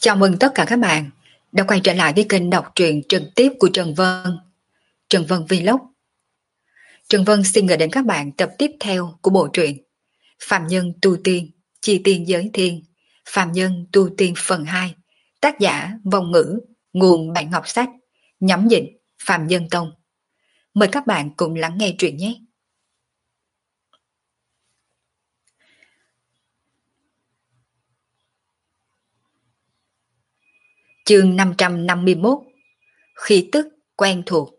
Chào mừng tất cả các bạn đã quay trở lại với kênh đọc truyện trực tiếp của Trần Vân, Trần Vân Vlog. Trần Vân xin gửi đến các bạn tập tiếp theo của bộ truyện Phàm Nhân Tu Tiên, Chi Tiên Giới Thiên, Phàm Nhân Tu Tiên phần 2, tác giả Vong Ngữ, nguồn Bản Ngọc Sách, nhắm dịch Phàm Nhân Tông. Mời các bạn cùng lắng nghe truyện nhé. Chương 551, khí tức quen thuộc.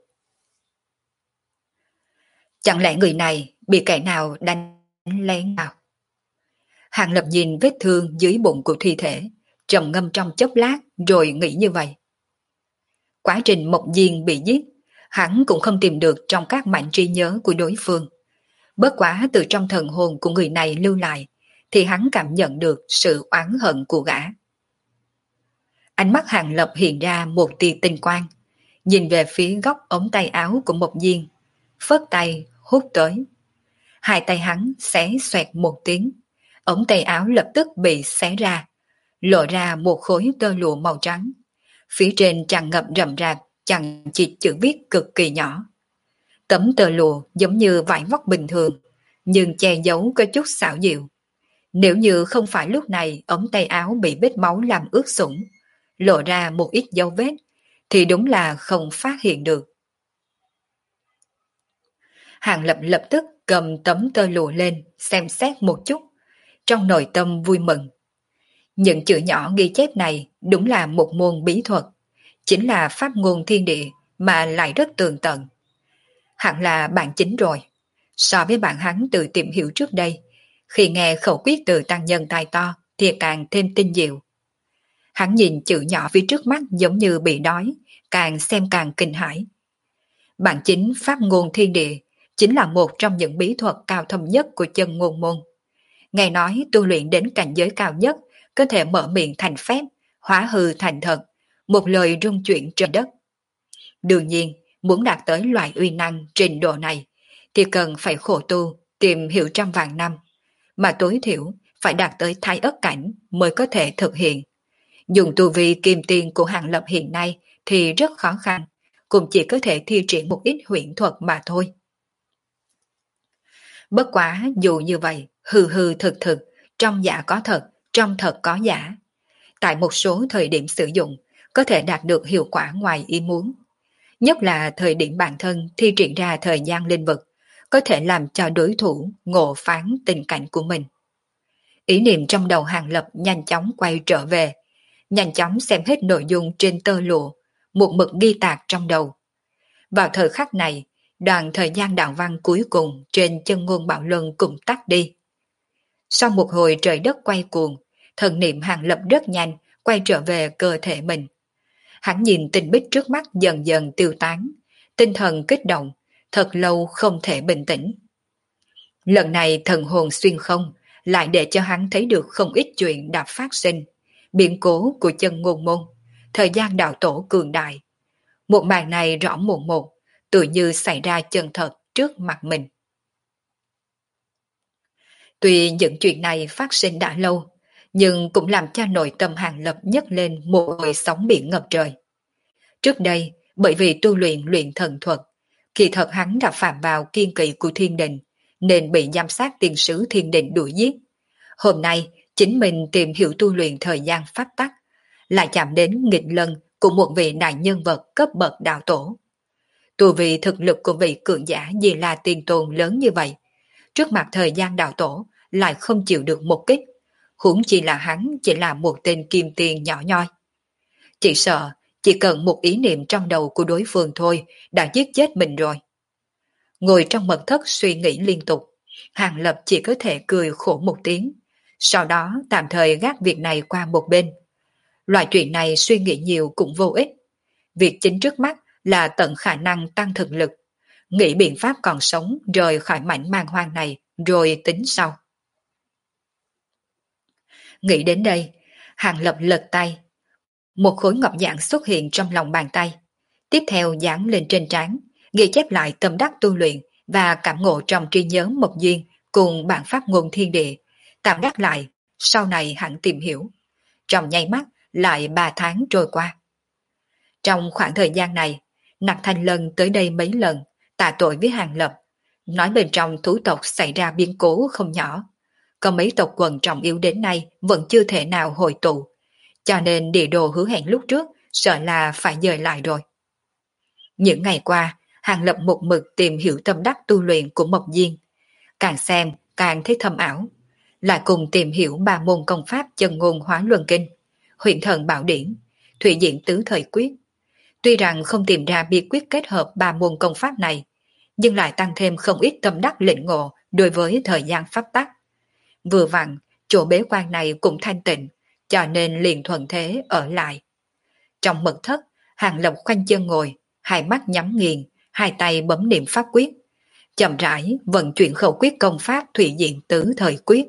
Chẳng lẽ người này bị kẻ nào đánh lén nào? Hàng Lập nhìn vết thương dưới bụng của thi thể, trầm ngâm trong chốc lát rồi nghĩ như vậy. Quá trình Mộc Diên bị giết, hắn cũng không tìm được trong các mảnh trí nhớ của đối phương. Bất quá từ trong thần hồn của người này lưu lại, thì hắn cảm nhận được sự oán hận của gã. Ánh mắt Hàng Lập hiện ra một tia tinh quang, nhìn về phía góc ống tay áo của Mộc Diên, phất tay hút tới. Hai tay hắn xé xoẹt một tiếng, ống tay áo lập tức bị xé ra, lộ ra một khối tơ lụa màu trắng. Phía trên tràn ngập rậm rạp, chằng chịt chữ viết cực kỳ nhỏ. Tấm tơ lụa giống như vải vóc bình thường, nhưng che giấu có chút xảo diệu. Nếu như không phải lúc này ống tay áo bị vết máu làm ướt sũng, lộ ra một ít dấu vết, thì đúng là không phát hiện được. Hàng Lập lập tức cầm tấm tơ lụa lên xem xét một chút, trong nội tâm vui mừng. Những chữ nhỏ ghi chép này đúng là một môn bí thuật, chính là pháp ngôn thiên địa mà lại rất tường tận. Hẳn là bạn chính rồi. So với bạn hắn tự tìm hiểu trước đây, khi nghe khẩu quyết từ tăng nhân tài to thì càng thêm tinh diệu. Hắn nhìn chữ nhỏ phía trước mắt giống như bị đói, càng xem càng kinh hãi. Bản chính pháp ngôn thiên địa chính là một trong những bí thuật cao thâm nhất của chân ngôn môn. Nghe nói tu luyện đến cảnh giới cao nhất có thể mở miệng thành phép, hóa hư thành thật, một lời rung chuyển trời đất. Đương nhiên, muốn đạt tới loại uy năng trình độ này thì cần phải khổ tu, tìm hiểu trăm vạn năm, mà tối thiểu phải đạt tới thái ất cảnh mới có thể thực hiện. Dùng tu vi kim tiền của Hàng Lập hiện nay thì rất khó khăn, cũng chỉ có thể thi triển một ít huyễn thuật mà thôi. Bất quá dù như vậy, hư hư thực thực, trong giả có thật, trong thật có giả. Tại một số thời điểm sử dụng, có thể đạt được hiệu quả ngoài ý muốn. Nhất là thời điểm bản thân thi triển ra thời gian linh vực, có thể làm cho đối thủ ngộ phán tình cảnh của mình. Ý niệm trong đầu Hàng Lập nhanh chóng quay trở về, nhanh chóng xem hết nội dung trên tơ lụa, một mực ghi tạc trong đầu. Vào thời khắc này, đoạn thời gian đạo văn cuối cùng trên chân ngôn bạo luân cũng tắt đi. Sau một hồi trời đất quay cuồng, thần niệm Hàng Lập rất nhanh quay trở về cơ thể mình. Hắn nhìn tình bích trước mắt dần dần tiêu tán, tinh thần kích động, thật lâu không thể bình tĩnh. Lần này thần hồn xuyên không, lại để cho hắn thấy được không ít chuyện đã phát sinh, biến cố của chân ngôn môn, thời gian đạo tổ cường đại. Một màn này rõ mồn một, tự như xảy ra chân thật trước mặt mình. Tuy những chuyện này phát sinh đã lâu, nhưng cũng làm cho nội tâm Hàng Lập nhấc lên một hồi sóng biển ngập trời. Trước đây, bởi vì tu luyện luyện thần thuật, kỳ thật hắn đã phạm vào kiên kỵ của thiên đình, nên bị giám sát tiên sứ thiên đình đuổi giết. Hôm nay, chính mình tìm hiểu tu luyện thời gian pháp tắc, lại chạm đến nghịch lân của một vị đại nhân vật cấp bậc đạo tổ. Tu vì thực lực của vị cường giả Di La Tiên Tôn lớn như vậy, trước mặt thời gian đạo tổ lại không chịu được một kích, huống chi là hắn chỉ là một tên kim tiền nhỏ nhoi. Chỉ sợ, chỉ cần một ý niệm trong đầu của đối phương thôi đã giết chết mình rồi. Ngồi trong mật thất suy nghĩ liên tục, Hàng Lập chỉ có thể cười khổ một tiếng, sau đó tạm thời gác việc này qua một bên. Loại chuyện này suy nghĩ nhiều cũng vô ích. Việc chính trước mắt là tận khả năng tăng thực lực, nghĩ biện pháp còn sống rời khỏi mảnh man hoang này rồi tính sau. Nghĩ đến đây, Hàng Lập lật tay. Một khối ngọc dạng xuất hiện trong lòng bàn tay. Tiếp theo dán lên trên trán, ghi chép lại tâm đắc tu luyện và cảm ngộ trong trí nhớ Mộc Duyên cùng bản pháp ngôn thiên địa, tạm gác lại, sau này hẳn tìm hiểu. Trong nháy mắt lại 3 tháng trôi qua. Trong khoảng thời gian này, Nặc Thanh Lân tới đây mấy lần, tạ tội với Hàng Lập, nói bên trong thú tộc xảy ra biến cố không nhỏ. Có mấy tộc quần trọng yếu đến nay vẫn chưa thể nào hội tụ, cho nên địa đồ hứa hẹn lúc trước sợ là phải dời lại rồi. Những ngày qua, Hàng Lập một mực tìm hiểu tâm đắc tu luyện của Mộc Diên, càng xem càng thấy thâm ảo, lại cùng tìm hiểu 3 môn công pháp chân ngôn hóa luân kinh, huyền thần bảo điển, thủy diện tứ thời quyết. Tuy rằng không tìm ra bí quyết kết hợp 3 môn công pháp này, nhưng lại tăng thêm không ít tâm đắc lĩnh ngộ đối với thời gian pháp tắc. Vừa vặn, chỗ bế quan này cũng thanh tịnh, cho nên liền thuận thế ở lại. Trong mật thất, Hàng Lập khoanh chân ngồi, hai mắt nhắm nghiền, hai tay bấm niệm pháp quyết, chậm rãi vận chuyển khẩu quyết công pháp thủy diện tứ thời quyết.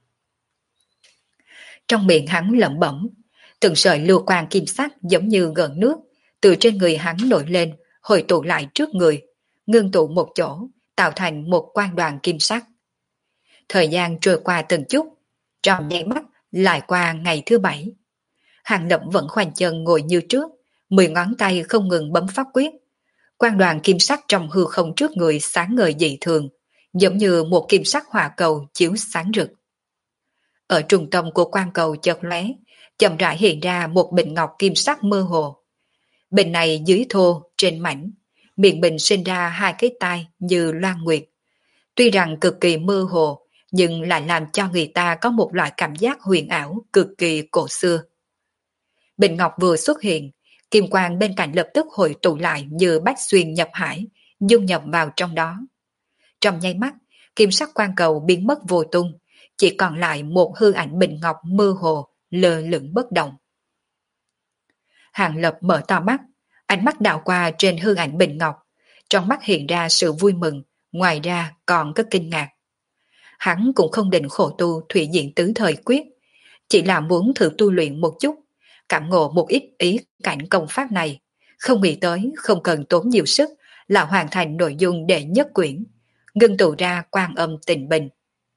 Trong miệng hắn lẩm bẩm, từng sợi lưu quang kim sắc giống như gợn nước từ trên người hắn nổi lên, hội tụ lại trước người, ngưng tụ một chỗ, tạo thành một quang đoàn kim sắc. Thời gian trôi qua từng chút, trong nháy mắt lại qua ngày thứ 7. Hàng Lập vẫn khoanh chân ngồi như trước, 10 ngón tay không ngừng bấm pháp quyết. Quang đoàn kim sắc trong hư không trước người sáng ngời dị thường, giống như một kim sắc hỏa cầu chiếu sáng rực. Ở trung tâm của quang cầu chợt lóe, chậm rãi hiện ra một bình ngọc kim sắc mơ hồ. Bình này dưới thô, trên mảnh, miệng bình sinh ra 2 cái tai như loan nguyệt. Tuy rằng cực kỳ mơ hồ, nhưng lại làm cho người ta có một loại cảm giác huyền ảo cực kỳ cổ xưa. Bình ngọc vừa xuất hiện, kim quang bên cạnh lập tức hội tụ lại như bách xuyên nhập hải, dung nhập vào trong đó. Trong nháy mắt, kim sắc quang cầu biến mất vô tung, chỉ còn lại một hư ảnh bình ngọc mơ hồ, lơ lửng bất động. Hàng Lập mở to mắt, ánh mắt đảo qua trên hư ảnh bình ngọc, trong mắt hiện ra sự vui mừng, ngoài ra còn có kinh ngạc. Hắn cũng không định khổ tu thủy diện tứ thời quyết, chỉ là muốn thử tu luyện một chút, cảm ngộ một ít ý cảnh công pháp này, không nghĩ tới không cần tốn nhiều sức là hoàn thành nội dung đệ nhất quyển, ngưng tụ ra Quan Âm Tịnh Bình.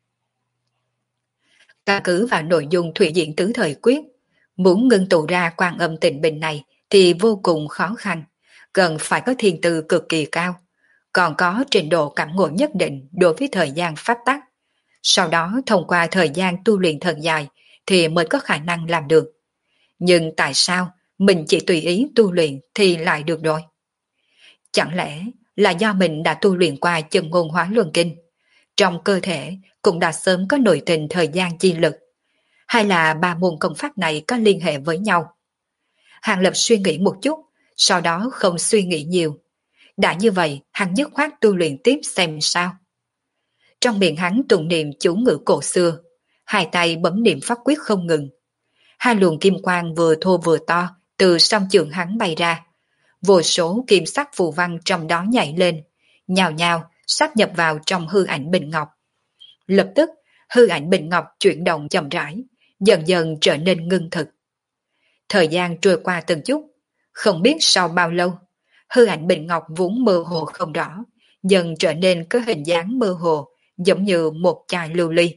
Căn cứ vào nội dung thủy diện tứ thời quyết, muốn ngưng tụ ra Quan Âm Tịnh Bình này thì vô cùng khó khăn, cần phải có thiên tư cực kỳ cao, còn có trình độ cảm ngộ nhất định đối với thời gian pháp tắc. Sau đó thông qua thời gian tu luyện thật dài thì mới có khả năng làm được. Nhưng tại sao mình chỉ tùy ý tu luyện thì lại được rồi? Chẳng lẽ là do mình đã tu luyện qua chân ngôn hóa luân kinh, trong cơ thể cũng đã sớm có nội tình thời gian chi lực, hay là 3 môn công pháp này có liên hệ với nhau? Hàng Lập suy nghĩ một chút, sau đó không suy nghĩ nhiều. Đã như vậy, hắn dứt khoát tu luyện tiếp xem sao. Trong miệng hắn tụng niệm chú ngữ cổ xưa, hai tay bấm niệm pháp quyết không ngừng. 2 luồng kim quang vừa thô vừa to từ song trường hắn bay ra. Vô số kim sắc phù văn trong đó nhảy lên, nhào nhào sáp nhập vào trong hư ảnh bình ngọc. Lập tức, hư ảnh bình ngọc chuyển động chậm rãi, dần dần trở nên ngưng thực. Thời gian trôi qua từng chút, không biết sau bao lâu, hư ảnh bình ngọc vốn mơ hồ không rõ, dần trở nên có hình dáng mơ hồ, giống như một chai lưu ly.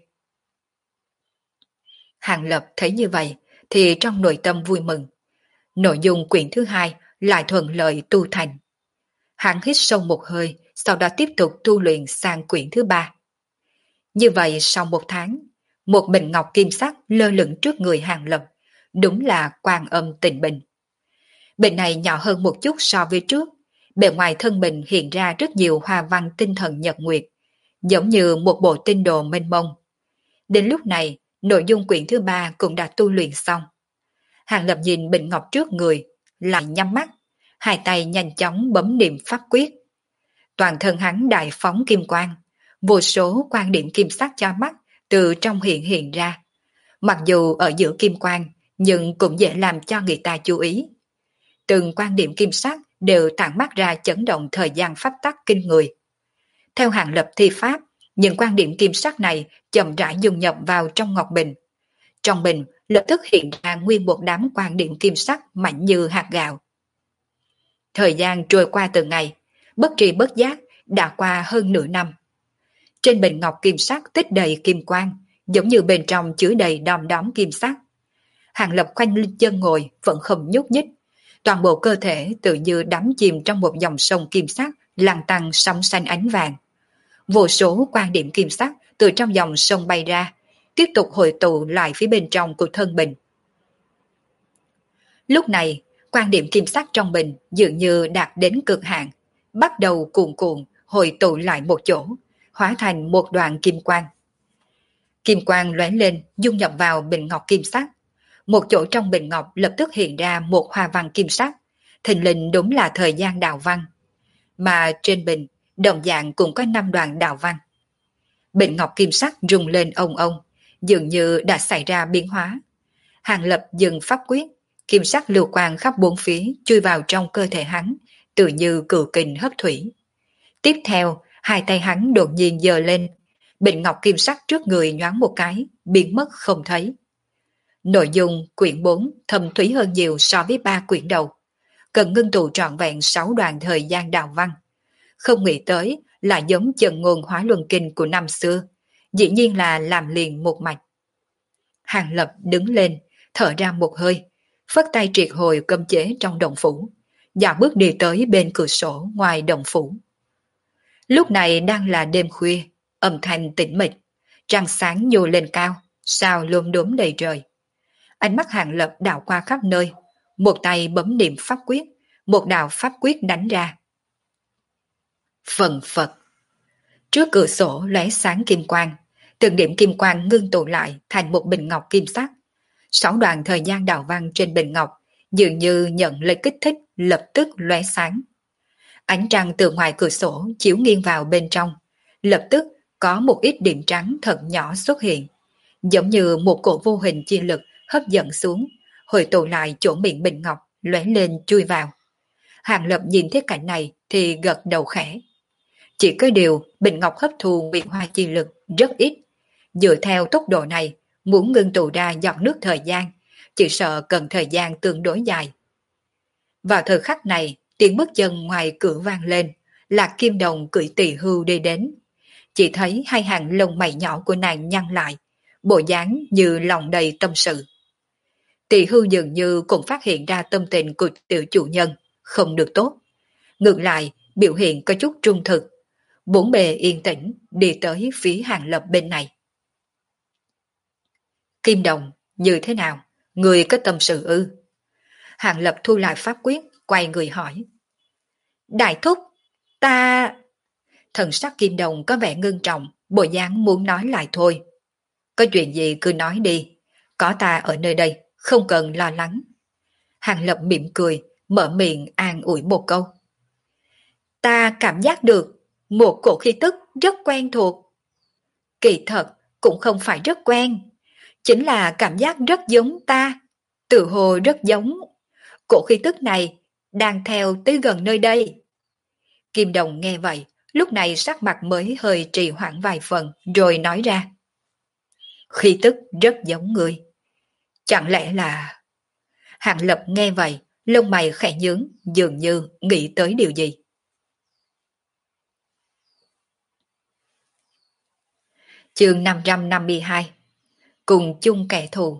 Hàng Lập thấy như vậy thì trong nội tâm vui mừng. Nội dung quyển thứ 2 lại thuận lợi tu thành. Hắn hít sâu một hơi, sau đó tiếp tục tu luyện sang quyển thứ 3. Như vậy sau 1 tháng, một bình ngọc kim sắc lơ lửng trước người Hàng Lập, đúng là Quan Âm Tịnh Bình. Bình này nhỏ hơn một chút so với trước, bề ngoài thân bình hiện ra rất nhiều hoa văn tinh thần nhật nguyệt, giống như một bộ tinh đồ mênh mông. Đến lúc này, nội dung quyển thứ 3 cũng đã tu luyện xong. Hàng Lập nhìn bình ngọc trước người, lại nhắm mắt, hai tay nhanh chóng bấm niệm pháp quyết. Toàn thân hắn đại phóng kim quang, vô số quan điểm kim sắc cho mắt từ trong hiện ra. Mặc dù ở giữa kim quang, nhưng cũng dễ làm cho người ta chú ý. Từng quan điểm kim sắc đều tản mắt ra chấn động thời gian pháp tắc kinh người. Theo Hàng Lập thi pháp, những quan điểm kim sắc này chậm rãi dung nhập vào trong ngọc bình. Trong bình lập tức hiện ra nguyên một đám quan điểm kim sắc mạnh như hạt gạo. Thời gian trôi qua từng ngày, bất tri bất giác đã qua hơn nửa năm. Trên bình ngọc kim sắc tích đầy kim quang, giống như bên trong chứa đầy đom đóm kim sắc. Hàng Lập khoanh lên chân ngồi vẫn không nhúc nhích. Toàn bộ cơ thể tự như đắm chìm trong một dòng sông kim sắc lăn tăn sóng xanh ánh vàng. Vô số quan điểm kim sắc từ trong dòng sông bay ra, tiếp tục hội tụ lại phía bên trong của thân bình. Lúc này, quan điểm kim sắc trong bình dường như đạt đến cực hạn, bắt đầu cuồn cuộn hội tụ lại một chỗ, hóa thành một đoàn kim quang. Kim quang lóe lên dung nhập vào bình ngọc kim sắc. Một chỗ trong bình ngọc lập tức hiện ra một hoa văn kim sắc, thình lình đúng là thời gian đạo văn. Mà trên bình, đồng dạng cũng có 5 đoạn đạo văn. Bình ngọc kim sắc rung lên ông ông, dường như đã xảy ra biến hóa. Hàng Lập dừng pháp quyết, kim sắc lưu quang khắp bốn phía chui vào trong cơ thể hắn, tự như cừu kình hấp thủy. Tiếp theo, hai tay hắn đột nhiên giơ lên, bình ngọc kim sắc trước người nhoáng một cái, biến mất không thấy. Nội dung quyển 4 thâm thúy hơn nhiều so với 3 quyển đầu, cần ngưng tụ trọn vẹn 6 đoạn thời gian đạo văn. Không nghĩ tới là giống chân ngôn hóa luân kinh của năm xưa, dĩ nhiên là làm liền một mạch. Hàng Lập đứng lên, thở ra một hơi, phất tay triệt hồi cấm chế trong động phủ, dạo bước đi tới bên cửa sổ ngoài động phủ. Lúc này đang là đêm khuya, âm thanh tĩnh mịch, trăng sáng nhô lên cao, sao lốm đốm đầy trời. Ánh mắt Hàng Lập đảo qua khắp nơi, một tay bấm niệm pháp quyết, một đạo pháp quyết đánh ra. Phần phật. Trước cửa sổ lóe sáng kim quang, từng điểm kim quang ngưng tụ lại thành một bình ngọc kim sắc. 6 đoạn thời gian đạo văn trên bình ngọc dường như nhận lấy kích thích, lập tức lóe sáng. Ánh trăng từ ngoài cửa sổ chiếu nghiêng vào bên trong, lập tức có một ít điểm trắng thật nhỏ xuất hiện, giống như một cổ vô hình chi lực hấp dẫn xuống, hồi tụ lại chỗ miệng bình ngọc, lóe lên chui vào. Hàng Lập nhìn thấy cảnh này thì gật đầu khẽ. Chỉ có điều bình ngọc hấp thu nguyệt hoa chi lực rất ít, dựa theo tốc độ này, muốn ngưng tụ ra giọt nước thời gian, chỉ sợ cần thời gian tương đối dài. Vào thời khắc này, tiếng bước chân ngoài cửa vang lên, Lạc Kim Đồng cưỡi tỳ hưu đi đến. Chỉ thấy hai hàng lông mày nhỏ của nàng nhăn lại, bộ dáng như lòng đầy tâm sự. Tỳ hưu dường như cũng phát hiện ra tâm tình của tiểu chủ nhân, không được tốt. Ngược lại, biểu hiện có chút trung thực. Bốn bề yên tĩnh, đi tới phía Hàng Lập bên này. Kim Đồng, như thế nào? Người có tâm sự ư? Hàng Lập thu lại pháp quyết, quay người hỏi. Đại thúc, ta... Thần sắc Kim Đồng có vẻ ngưng trọng, bộ dáng muốn nói lại thôi. Có chuyện gì cứ nói đi, có ta ở nơi đây, không cần lo lắng. Hàng Lập mỉm cười, mở miệng an ủi một câu. Ta cảm giác được một cổ khí tức rất quen thuộc. Kỳ thật cũng không phải rất quen, chính là cảm giác rất giống ta, tự hồ rất giống. Cổ khí tức này đang theo tới gần nơi đây. Kim Đồng nghe vậy, lúc này sắc mặt mới hơi trì hoãn vài phần, rồi nói ra. Khí tức rất giống người. Chẳng lẽ là... Hàng Lập nghe vậy, lông mày khẽ nhướng, dường như nghĩ tới điều gì. Chương 552. Cùng chung kẻ thù.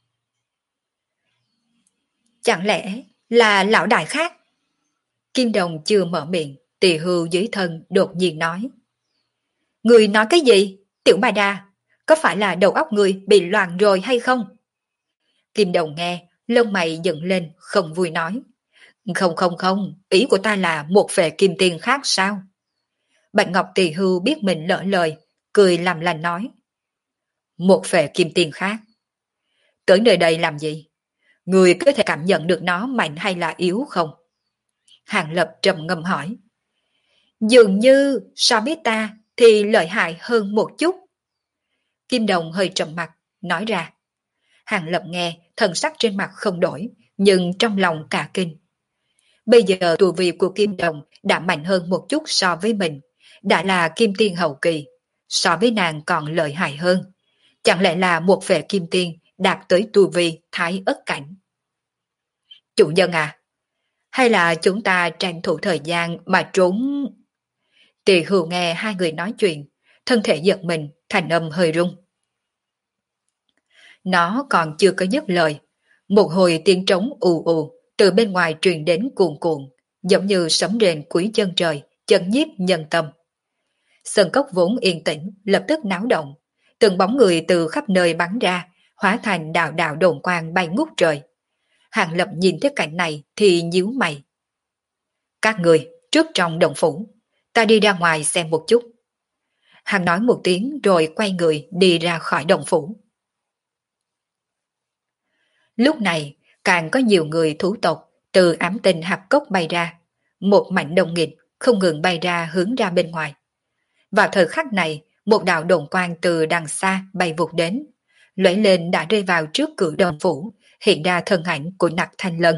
Chẳng lẽ là lão đại khác? Kim Đồng chưa mở miệng, tỳ hưu dưới thân đột nhiên nói. Người nói cái gì? Tiểu Mai Đa, có phải là đầu óc người bị loạn rồi hay không? Kim Đồng nghe, lông mày dựng lên, không vui nói. Không không không, ý của ta là một phệ kim tiền khác sao? Bạch Ngọc tỳ hưu biết mình lỡ lời, cười làm lành nói. Một phệ kim tiền khác. Tới nơi đây làm gì? Người có thể cảm nhận được nó mạnh hay là yếu không? Hàng Lập trầm ngâm hỏi. Dường như so với ta thì lợi hại hơn một chút. Kim Đồng hơi trầm mặt, nói ra. Hàng Lập nghe, thần sắc trên mặt không đổi, nhưng trong lòng cả kinh. Bây giờ tu vi của Kim Đồng đã mạnh hơn một chút so với mình, đã là kim tiên hậu kỳ, so với nàng còn lợi hại hơn. Chẳng lẽ là một phệ kim tiên đạt tới tu vi thái ất cảnh? Chủ nhân à, hay là chúng ta tranh thủ thời gian mà trốn... Tỳ hưu nghe hai người nói chuyện, thân thể giật mình, thành âm hơi rung. Nó còn chưa có dứt lời, Một hồi tiếng trống ù ù từ bên ngoài truyền đến cuồn cuộn, giống như sấm rền cuối chân trời, chấn nhiếp nhân tâm. Sân cốc vốn yên tĩnh, lập tức náo động. Từng bóng người từ khắp nơi bắn ra, hóa thành đạo đạo đồn quang bay ngút trời. Hàng Lập nhìn thấy cảnh này thì nhíu mày. Các người, trước trong động phủ, ta đi ra ngoài xem một chút. Hàng nói một tiếng rồi quay người đi ra khỏi động phủ. Lúc này, càng có nhiều người thú tộc từ ám tinh hạp cốc bay ra. Một mảnh đông nghịt không ngừng bay ra hướng ra bên ngoài. Vào thời khắc này, một đạo đồn quang từ đằng xa bay vụt đến, lóe lên đã rơi vào trước cửa động phủ, hiện ra thân ảnh của Nặc Thanh Lân.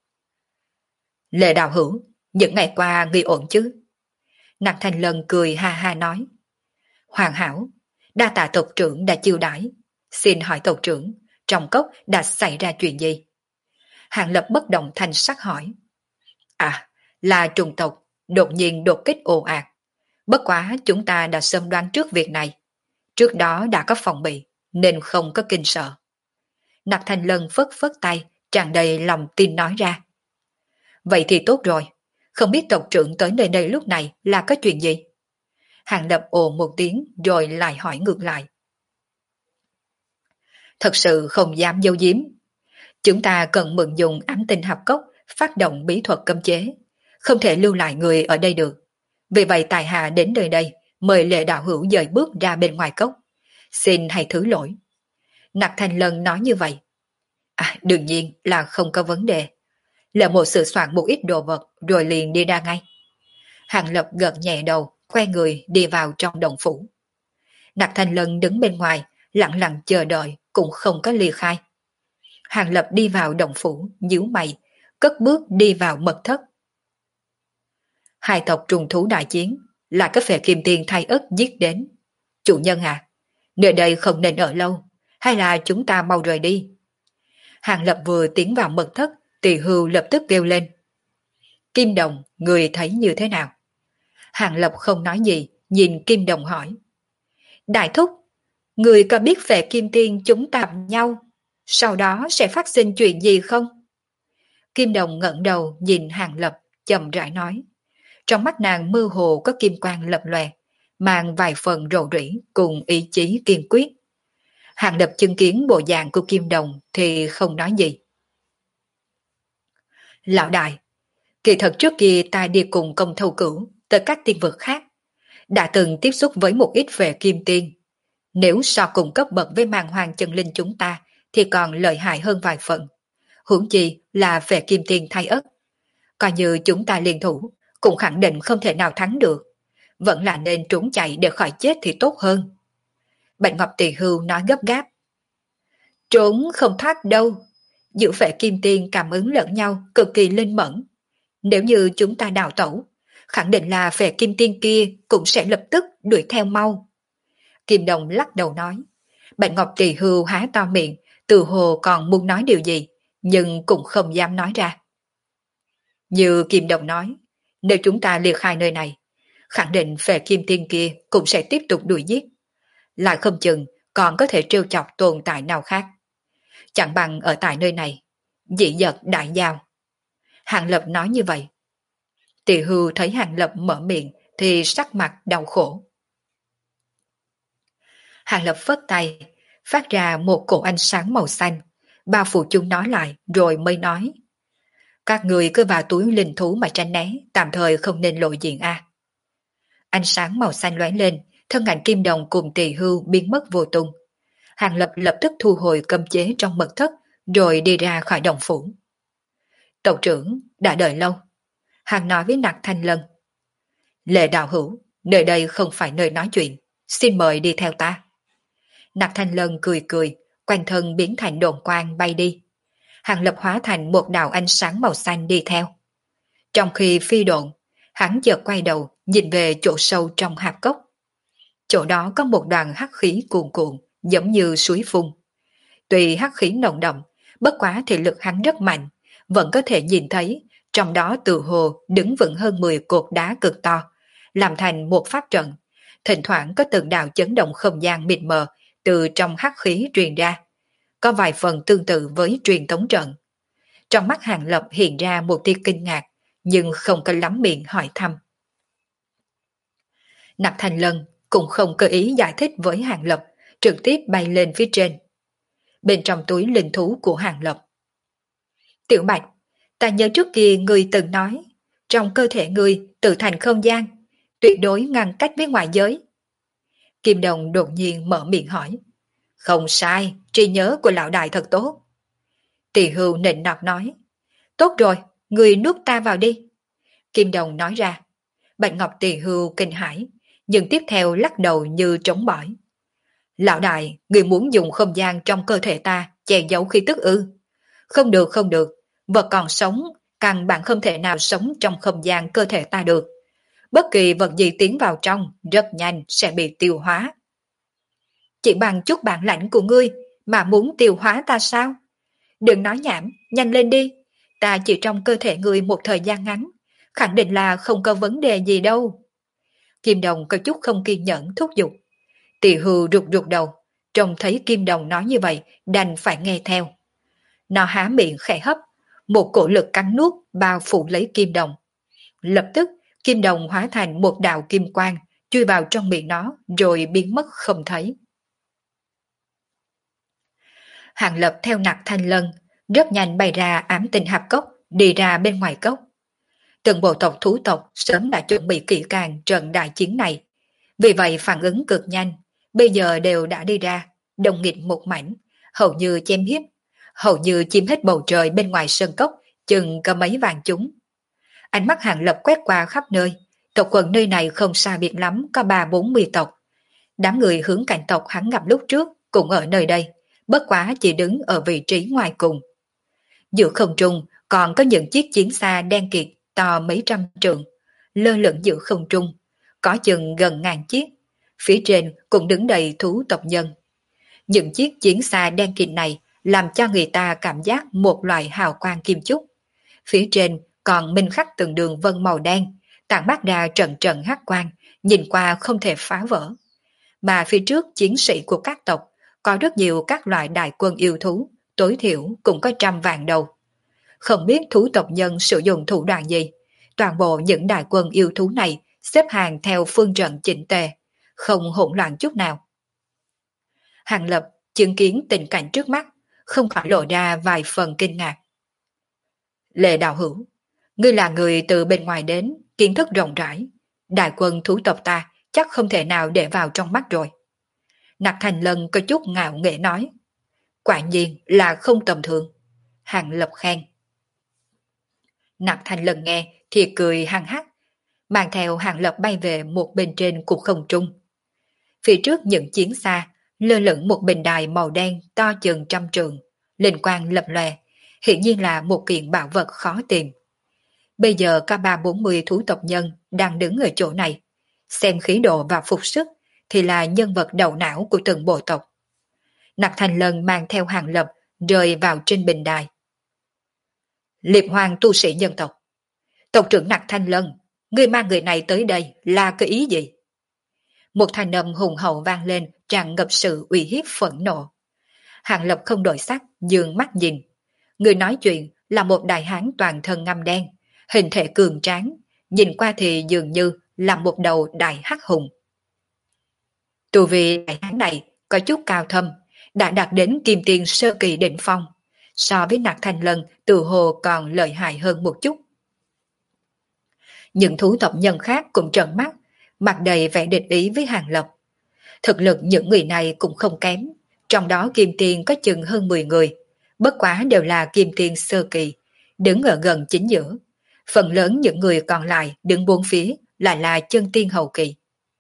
Lệ đạo hữu, những ngày qua ngươi ổn chứ? Nặc Thanh Lân cười ha ha nói. Hoàn hảo, đa tạ tộc trưởng đã chiêu đãi. Xin hỏi tộc trưởng, trong cốc đã xảy ra chuyện gì? Hàng Lập bất động thanh sắc hỏi. À, là trùng tộc, đột nhiên đột kích ồ ạt. Bất quá chúng ta đã sớm đoán trước việc này. Trước đó đã có phòng bị, nên không có kinh sợ. Nặc Thanh Lân phất phất tay, tràn đầy lòng tin nói ra. Vậy thì tốt rồi, không biết tộc trưởng tới nơi đây lúc này là có chuyện gì? Hàng Lập ồ một tiếng rồi lại hỏi ngược lại. Thật sự không dám giấu giếm. Chúng ta cần mượn dùng ám tinh hạp cốc phát động bí thuật cấm chế, không thể lưu lại người ở đây được. Vì vậy tài hạ đến nơi đây mời Lệ đạo hữu dời bước ra bên ngoài cốc. Xin hãy thứ lỗi. Nặc Thanh Lân nói như vậy. À, đương nhiên là không có vấn đề. Lệ một sự soạn một ít đồ vật rồi liền đi ra ngay. Hàng Lập gật nhẹ đầu, quay người đi vào trong động phủ. Nặc Thanh Lân đứng bên ngoài, lặng lặng chờ đợi, cũng không có ly khai. Hàng Lập đi vào động phủ, nhíu mày, cất bước đi vào mật thất. Hai tộc trùng thú đại chiến, là cái phệ kim tiên thay ức giết đến. Chủ nhân à, nơi đây không nên ở lâu, hay là chúng ta mau rời đi? Hàng Lập vừa tiến vào mật thất, Tỳ Hưu lập tức kêu lên. Kim Đồng, người thấy như thế nào? Hàng Lập không nói gì, nhìn Kim Đồng hỏi. Đại thúc, người có biết phệ kim tiên chúng ta gặp nhau, sau đó sẽ phát sinh chuyện gì không? Kim Đồng ngẩng đầu nhìn Hàng Lập, chậm rãi nói. Trong mắt nàng mơ hồ có kim quang lập lòe, mang vài phần rầu rĩ cùng ý chí kiên quyết. Hàng Lập chứng kiến bộ dạng của Kim Đồng thì không nói gì. Lão đại, kỳ thật trước kia ta đi cùng công thâu cửu tới các tiên vực khác, đã từng tiếp xúc với một ít về kim tiên. Nếu so cùng cấp bậc với màn hoàng chân linh chúng ta thì còn lợi hại hơn vài phần. Huống chi là về kim tiên thay ất. Coi như chúng ta liên thủ cũng khẳng định không thể nào thắng được. Vẫn là nên trốn chạy để khỏi chết thì tốt hơn. Bạch Ngọc Tỳ Hưu nói gấp gáp. Trốn không thoát đâu. Giữa vệ kim tiên cảm ứng lẫn nhau cực kỳ linh mẫn. Nếu như chúng ta đào tẩu, khẳng định là vệ kim tiên kia cũng sẽ lập tức đuổi theo mau. Kim Đồng lắc đầu nói. Bạch Ngọc Tỳ Hưu há to miệng, từ hồ còn muốn nói điều gì, nhưng cũng không dám nói ra. Như Kim Đồng nói, nếu chúng ta liệt khai nơi này, khẳng định về kim tiên kia cũng sẽ tiếp tục đuổi giết. Lại không chừng còn có thể trêu chọc tồn tại nào khác. Chẳng bằng ở tại nơi này, dị dật đại giao. Hàng Lập nói như vậy. Tỳ Hưu thấy Hàng Lập mở miệng thì sắc mặt đau khổ. Hàng Lập phất tay, phát ra một cổ ánh sáng màu xanh, bao phủ chúng nó lại rồi mới nói. Các người cứ vào túi linh thú mà tránh né, tạm thời không nên lộ diện a. Ánh sáng màu xanh lóe lên, thân ảnh Kim Đồng cùng Tỳ Hưu biến mất vô tung. Hàng Lập lập tức thu hồi cấm chế trong mật thất, rồi đi ra khỏi động phủ. Tộc trưởng đã đợi lâu. Hàng nói với Nặc Thanh Lân. Lệ đạo hữu, nơi đây không phải nơi nói chuyện, xin mời đi theo ta. Nặc Thanh Lân cười cười, quanh thân biến thành đồn quang bay đi. Hàng Lập hóa thành một đạo ánh sáng màu xanh đi theo. Trong khi phi độn, hắn chợt quay đầu nhìn về chỗ sâu trong hạp cốc. Chỗ đó có một đoàn hắc khí cuồn cuộn, giống như suối phun. Tuy hắc khí nồng đậm, bất quá thị lực hắn rất mạnh, vẫn có thể nhìn thấy, trong đó tự hồ đứng vững hơn 10 cột đá cực to, làm thành một pháp trận. Thỉnh thoảng có từng đạo chấn động không gian mịt mờ từ trong hắc khí truyền ra. có vài phần tương tự với truyền tống trận. Trong mắt Hàng Lập hiện ra một tia kinh ngạc, nhưng không có lắm miệng hỏi thăm. Nạp Thành Lân cũng không cơ ý giải thích với Hàng Lập, trực tiếp bay lên phía trên. Bên trong túi linh thú của Hàng Lập. Tiểu Bạch, ta nhớ trước kia ngươi từng nói, trong cơ thể ngươi tự thành không gian, tuyệt đối ngăn cách với ngoại giới. Kim Đồng đột nhiên mở miệng hỏi. Không sai, trí nhớ của lão đại thật tốt. Tỳ Hưu nịnh nọt nói. Tốt rồi, ngươi nuốt ta vào đi. Kim Đồng nói ra. Bạch Ngọc Tỳ Hưu kinh hãi, nhưng tiếp theo lắc đầu như trống bỏi. Lão đại, ngươi muốn dùng không gian trong cơ thể ta che giấu khí tức ư? Không được, không được, vật còn sống, căn bản không thể nào sống trong không gian cơ thể ta được. Bất kỳ vật gì tiến vào trong, rất nhanh sẽ bị tiêu hóa. Chỉ bằng chút bản lãnh của ngươi mà muốn tiêu hóa ta sao? Đừng nói nhảm, nhanh lên đi. Ta chỉ trong cơ thể ngươi một thời gian ngắn, khẳng định là không có vấn đề gì đâu. Kim Đồng có chút không kiên nhẫn thúc giục. Tỳ Hưu rụt rụt đầu, trông thấy Kim Đồng nói như vậy, đành phải nghe theo. Nó há miệng khẽ hấp, một cổ lực cắn nuốt bao phủ lấy Kim Đồng. Lập tức, Kim Đồng hóa thành một đạo kim quang, chui vào trong miệng nó rồi biến mất không thấy. Hàng Lập theo Nặc Thanh Lân, rất nhanh bay ra ám tinh hạp cốc, đi ra bên ngoài cốc. Từng bộ tộc thú tộc sớm đã chuẩn bị kỹ càng trận đại chiến này, vì vậy phản ứng cực nhanh, bây giờ đều đã đi ra, đồng nghịch một mảnh, hầu như chém hiếp, hầu như chiếm hết bầu trời bên ngoài sơn cốc, chừng có mấy vạn chúng. Ánh mắt Hàng Lập quét qua khắp nơi, tộc quần nơi này không xa biệt lắm, có 30-40 tộc. Đám người hướng cảnh tộc hắn gặp lúc trước cũng ở nơi đây, bất quá chỉ đứng ở vị trí ngoài cùng. Giữa không trung còn có những chiếc chiến xa đen kịt to mấy trăm trượng, lơ lửng giữa không trung, có chừng gần ngàn chiếc, phía trên cũng đứng đầy thú tộc nhân. Những chiếc chiến xa đen kịt này làm cho người ta cảm giác một loại hào quang kim chúc. Phía trên còn minh khắc từng đường vân màu đen, tản mát ra trận trận hắc quang, nhìn qua không thể phá vỡ. Mà phía trước chiến sĩ của các tộc có rất nhiều các loại đại quân yêu thú, tối thiểu cũng có 100 vạn đầu. Không biết thú tộc nhân sử dụng thủ đoạn gì, toàn bộ những đại quân yêu thú này xếp hàng theo phương trận chỉnh tề, không hỗn loạn chút nào. Hàng Lập chứng kiến tình cảnh trước mắt, không khỏi lộ ra vài phần kinh ngạc. Lệ đạo hữu, ngươi là người từ bên ngoài đến, kiến thức rộng rãi, đại quân thú tộc ta chắc không thể nào để vào trong mắt rồi. Nặc Thành Lân có chút ngạo nghễ nói. Quả nhiên là không tầm thường. Hàng Lập khen. Nặc Thành Lân nghe thì cười hăng hắc, mang theo Hàng Lập bay về một bên trên cục không trung. Phía trước những chiến xa, lơ lửng một bình đài màu đen to chừng 100 trượng, linh quang lập lòe, hiển nhiên là một kiện bảo vật khó tìm. Bây giờ có 30-40 thú tộc nhân đang đứng ở chỗ này, xem khí độ và phục sức thì là nhân vật đầu não của từng bộ tộc. Nặc Thành Lân mang theo Hàng Lập rơi vào trên bình đài. Liệp Hoàng tu sĩ nhân tộc. Tộc trưởng Nặc Thanh Lân, ngươi mang người này tới đây là cái ý gì? Một thanh âm hùng hậu vang lên, tràn ngập sự uy hiếp phẫn nộ. Hàng Lập không đổi sắc, dường mắt nhìn. Người nói chuyện là một đại hán toàn thân ngăm đen, hình thể cường tráng, nhìn qua thì dường như là một đầu đại hắc hùng. Tu vi đại hán này có chút cao thâm, đã đạt đến kim tiên sơ kỳ đỉnh phong, so với Nặc Thanh Lân tự hồ còn lợi hại hơn một chút. Những thú tộc nhân khác cũng trợn mắt, mặt đầy vẻ địch ý với Hàng Lập. Thực lực những người này cũng không kém, trong đó kim tiên có chừng hơn 10 người, bất quá đều là kim tiên sơ kỳ, đứng ở gần chính giữa. Phần lớn những người còn lại đứng bốn phía lại là chân tiên hậu kỳ.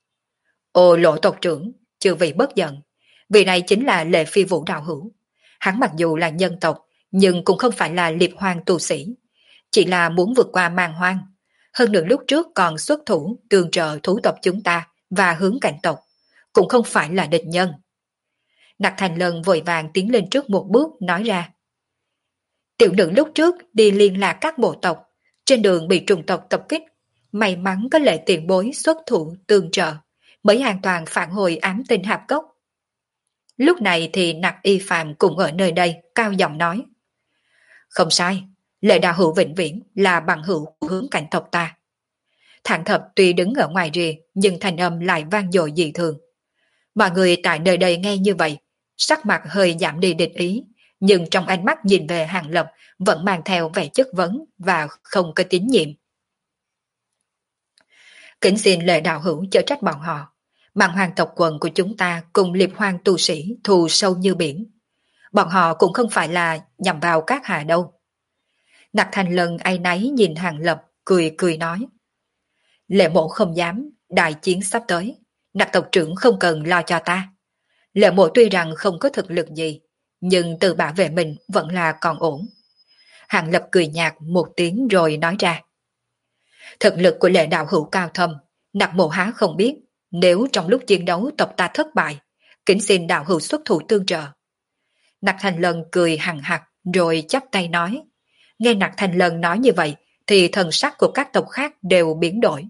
Ô Lộ tộc trưởng, chư vị bất giận, vị này chính là Lệ Phi Vũ đạo hữu. Hắn mặc dù là nhân tộc, nhưng cũng không phải là liệp hoang tu sĩ, chỉ là muốn vượt qua màn hoang. Hơn nữa lúc trước còn xuất thủ tương trợ thú tộc chúng ta và hướng cảnh tộc, cũng không phải là địch nhân. Nặc Thành Lân vội vàng tiến lên trước một bước nói ra. Tiểu nữ lúc trước đi liên lạc các bộ tộc, trên đường bị trùng tộc tập kích, may mắn có Lệ tiền bối xuất thủ tương trợ, mới an toàn phản hồi ám tinh hạp cốc. Lúc này thì Nặc Y Phàm cũng ở nơi đây cao giọng nói. Không sai, Lệ đạo hữu vĩnh viễn là bằng hữu của hướng cảnh tộc ta. Thản Thập tuy đứng ở ngoài rìa nhưng thanh âm lại vang dội dị thường. Mọi người tại nơi đây nghe như vậy, sắc mặt hơi giảm đi địch ý, nhưng trong ánh mắt nhìn về Hàng Lập vẫn mang theo vẻ chất vấn và không có tín nhiệm. Kính xin Lệ đạo hữu chớ trách bọn họ. Mạng hoàng tộc quần của chúng ta cùng liệp hoang tu sĩ thù sâu như biển. Bọn họ cũng không phải là nhằm vào các hạ đâu. Nặc Thành Lân áy náy nhìn Hàng Lập, cười cười nói. Lệ mộ không dám, đại chiến sắp tới. Nặc tộc trưởng không cần lo cho ta. Lệ mộ tuy rằng không có thực lực gì, nhưng tự bảo vệ mình vẫn là còn ổn. Hàng Lập cười nhạt một tiếng rồi nói ra. Thực lực của Lệ đạo hữu cao thâm, Nặc mộ há không biết. Nếu trong lúc chiến đấu tộc ta thất bại, kính xin đạo hữu xuất thủ tương trợ. Nặc Thành Lân cười hằng hặc rồi chắp tay nói. Nghe Nặc Thành Lân nói như vậy thì thần sắc của các tộc khác đều biến đổi.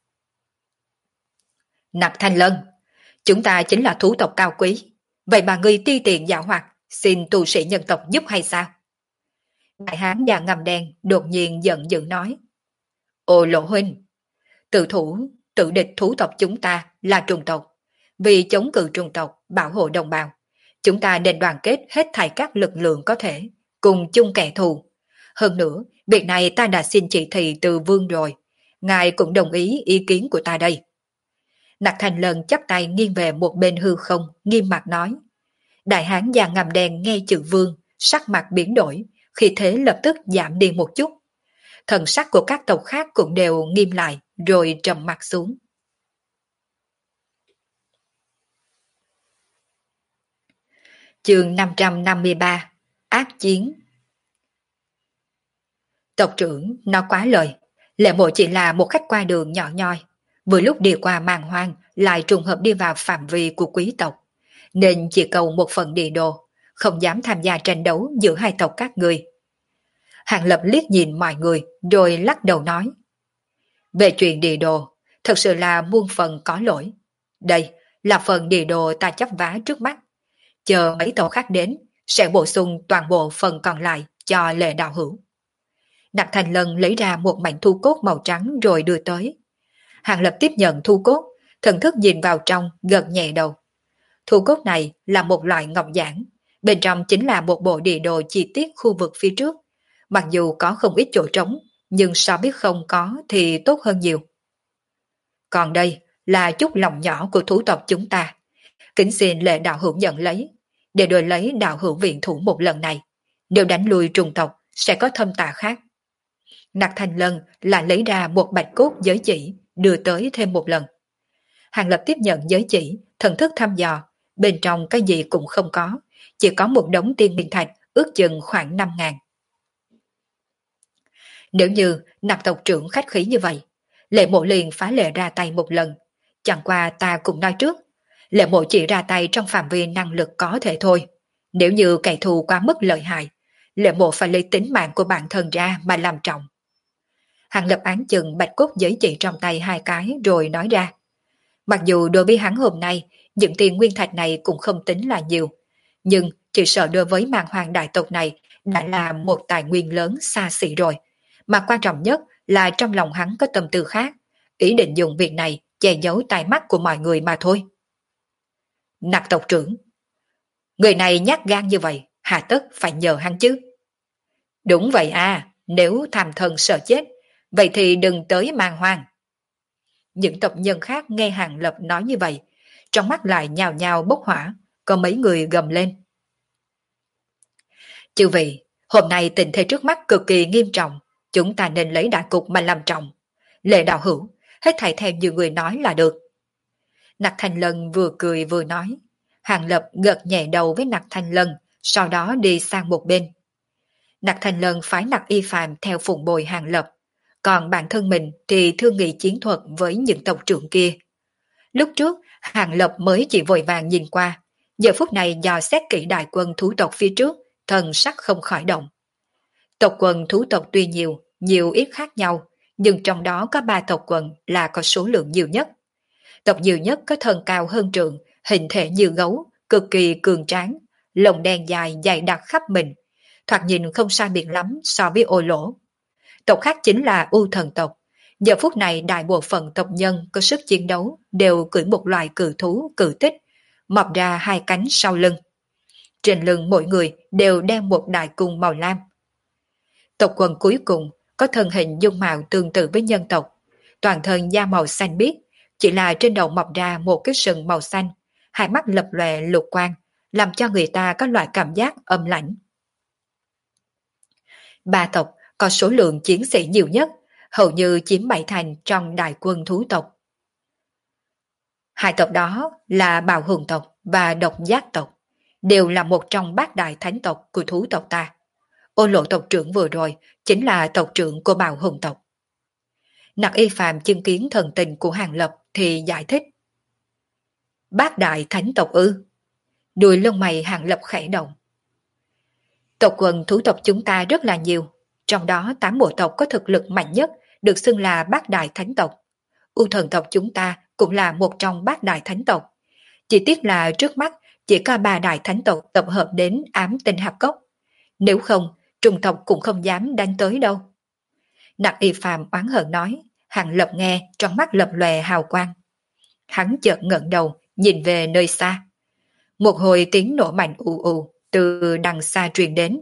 Nặc Thành Lân, chúng ta chính là thú tộc cao quý. Vậy mà ngươi ti tiện dạo hoạt, xin tu sĩ nhân tộc giúp hay sao? Đại hán da ngầm đen đột nhiên giận dữ nói. Ô Lộ huynh, tự địch thú tộc chúng ta là trùng tộc. Vì chống cự trùng tộc, bảo hộ đồng bào, chúng ta nên đoàn kết hết thảy các lực lượng có thể, cùng chung kẻ thù. Hơn nữa, việc này ta đã xin chỉ thị từ vương rồi. Ngài cũng đồng ý kiến của ta đây. Nặc Thành Lân chắp tay nghiêng về một bên hư không, nghiêm mặt nói. Đại hán da ngầm đen nghe chữ vương, sắc mặt biến đổi, khi thế lập tức giảm đi một chút. Thần sắc của các tộc khác cũng đều nghiêm lại, rồi trầm mặt xuống. Chương 553 Ác chiến. Tộc trưởng nói quá lời. Lệ mộ chỉ là một khách qua đường nhỏ nhoi, vừa lúc đi qua màn hoang lại trùng hợp đi vào phạm vi của quý tộc, nên chỉ cầu một phần địa đồ, không dám tham gia tranh đấu giữa hai tộc các người. Hàng Lập liếc nhìn mọi người rồi lắc đầu nói. Về chuyện địa đồ, thật sự là muôn phần có lỗi. Đây là phần địa đồ ta chấp vá trước mắt. Chờ mấy tàu khác đến, sẽ bổ sung toàn bộ phần còn lại cho Lệ đạo hữu. Nặc Thành Lân lấy ra một mảnh thu cốt màu trắng rồi đưa tới. Hàng Lập tiếp nhận thu cốt, thần thức nhìn vào trong, gật nhẹ đầu. Thu cốt này là một loại ngọc giản, bên trong chính là một bộ địa đồ chi tiết khu vực phía trước. Mặc dù có không ít chỗ trống, nhưng so biết không có thì tốt hơn nhiều. Còn đây là chút lòng nhỏ của thú tộc chúng ta. Kính xin Lệ đạo hữu nhận lấy, để đổi lấy đạo hữu viện thủ một lần này. Nếu đánh lui trùng tộc, sẽ có thâm tà khác. Nặc Thành Lân lại lấy ra một bạch cốt giới chỉ, đưa tới thêm một lần. Hàng Lập tiếp nhận giới chỉ, thần thức thăm dò, bên trong cái gì cũng không có, chỉ có một đống tiên nguyên thạch ước chừng khoảng 5.000. Nếu như Nặc tộc trưởng khách khí như vậy, Lệ mộ liền phá lệ ra tay một lần. Chẳng qua ta cũng nói trước, Lệ mộ chỉ ra tay trong phạm vi năng lực có thể thôi. Nếu như kẻ thù quá mức lợi hại, Lệ mộ phải lấy tính mạng của bản thân ra mà làm trọng. Hàng Lập án chừng bạch cốt giới chỉ trong tay hai cái rồi nói ra. Mặc dù đối với hắn hôm nay, những tiền nguyên thạch này cũng không tính là nhiều, nhưng chỉ sợ đối với màn hoàng đại tộc này đã là một tài nguyên lớn xa xỉ rồi. Mà quan trọng nhất là trong lòng hắn có tâm tư khác, ý định dùng việc này che giấu tai mắt của mọi người mà thôi. Nặc tộc trưởng, người này nhát gan như vậy, hà tất phải nhờ hắn chứ? Đúng vậy à, nếu tham thần sợ chết, vậy thì đừng tới màn hoang. Những tộc nhân khác nghe Hàng Lập nói như vậy, trong mắt lại nhào nhào bốc hỏa, có mấy người gầm lên. Chư vị, hôm nay tình thế trước mắt cực kỳ nghiêm trọng, chúng ta nên lấy đại cục mà làm trọng. Lệ đạo hữu, hết thảy theo như người nói là được. Nặc Thành Lân vừa cười vừa nói. Hàng Lập gật nhẹ đầu với Nặc Thành Lân, sau đó đi sang một bên. Nặc Thành Lân phái Nặc Y Phàm theo phụng bồi Hàng Lập, còn bản thân mình thì thương nghị chiến thuật với những tộc trưởng kia. Lúc trước, Hàng Lập mới chỉ vội vàng nhìn qua, giờ phút này dò xét kỹ đại quân thú tộc phía trước, thần sắc không khỏi động. Tộc quần thú tộc tuy nhiều, nhiều ít khác nhau, nhưng trong đó có 3 tộc quần là có số lượng nhiều nhất. Tộc nhiều nhất có thân cao hơn trượng, hình thể như gấu, cực kỳ cường tráng, lồng đen dài dày đặc khắp mình, thoạt nhìn không sai biệt lắm so với Ô Lỗ. Tộc khác chính là U Thần tộc. Giờ phút này đại bộ phận tộc nhân có sức chiến đấu đều cưỡi một loài cự thú cự tích, mọc ra hai cánh sau lưng. Trên lưng mỗi người đều đeo một đại cung màu lam. Tộc quần cuối cùng có thân hình dung mạo tương tự với nhân tộc, toàn thân da màu xanh biếc, chỉ là trên đầu mọc ra một cái sừng màu xanh, hai mắt lập lòe lục quang, làm cho người ta có loại cảm giác âm lãnh. Ba tộc có số lượng chiến sĩ nhiều nhất, hầu như chiếm 7 thành trong đại quân thú tộc. Hai tộc đó là Bào Hùng tộc và Độc Giác tộc, đều là một trong bát đại thánh tộc của thú tộc ta. Ô Lộ tộc trưởng vừa rồi chính là tộc trưởng của Bào Hùng tộc. Nặc Y Phàm chứng kiến thần tình của Hàng Lập thì giải thích. Bát đại thánh tộc ư? Đuôi lông mày Hàng Lập khẽ động. Tộc quần thú tộc chúng ta rất là nhiều, trong đó 8 bộ tộc có thực lực mạnh nhất được xưng là bát đại thánh tộc. U Thần tộc chúng ta cũng là một trong bát đại thánh tộc. Chỉ tiếc là trước mắt chỉ có 3 đại thánh tộc tập hợp đến ám tinh hạp cốc. Nếu không, trùng tộc cũng không dám đánh tới đâu. Nặc Y Phàm oán hận nói, Hàng Lập nghe trong mắt lập lòe hào quang. Hắn chợt ngẩng đầu, nhìn về nơi xa. Một hồi tiếng nổ mạnh ù ù từ đằng xa truyền đến.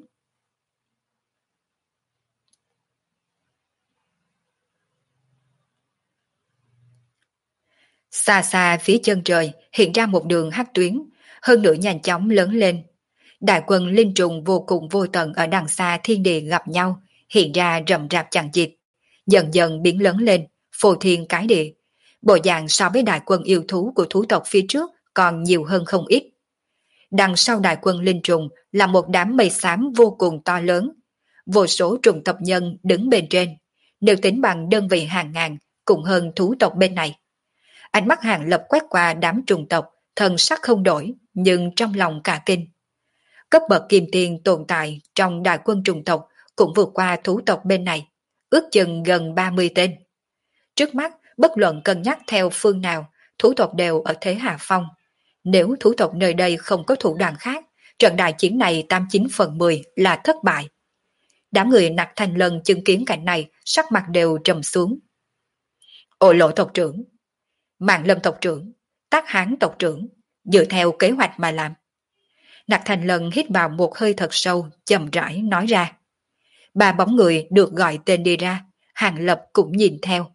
Xa xa phía chân trời hiện ra một đường hắc tuyến, hơn nữa nhanh chóng lớn lên. Đại quân linh trùng vô cùng vô tận ở đằng xa thiên địa gặp nhau, hiện ra rầm rạp chằng chịt, dần dần biến lớn lên, phô thiên cái địa. Bộ dạng so với đại quân yêu thú của thú tộc phía trước còn nhiều hơn không ít. Đằng sau đại quân linh trùng là một đám mây xám vô cùng to lớn, vô số trùng tộc nhân đứng bên trên, nếu tính bằng đơn vị hàng ngàn cũng hơn thú tộc bên này. Ánh mắt Hàng Lập quét qua đám trùng tộc, thần sắc không đổi, nhưng trong lòng cả kinh. Cấp bậc kim tiền tồn tại trong đại quân trùng tộc cũng vượt qua thú tộc bên này, ước chừng gần 30 tên. Trước mắt, bất luận cân nhắc theo phương nào, thú tộc đều ở thế hạ phong. Nếu thú tộc nơi đây không có thủ đoạn khác, trận đại chiến này 89/10 là thất bại. Đám người Nặc Thanh Lân chứng kiến cảnh này, sắc mặt đều trầm xuống. Ô Lộ tộc trưởng, Mạng Lâm tộc trưởng, Tác Hán tộc trưởng, dựa theo kế hoạch mà làm. Nặc Thanh Lân hít vào một hơi thật sâu, chậm rãi nói ra. Ba bóng người được gọi tên đi ra, Hàng Lập cũng nhìn theo.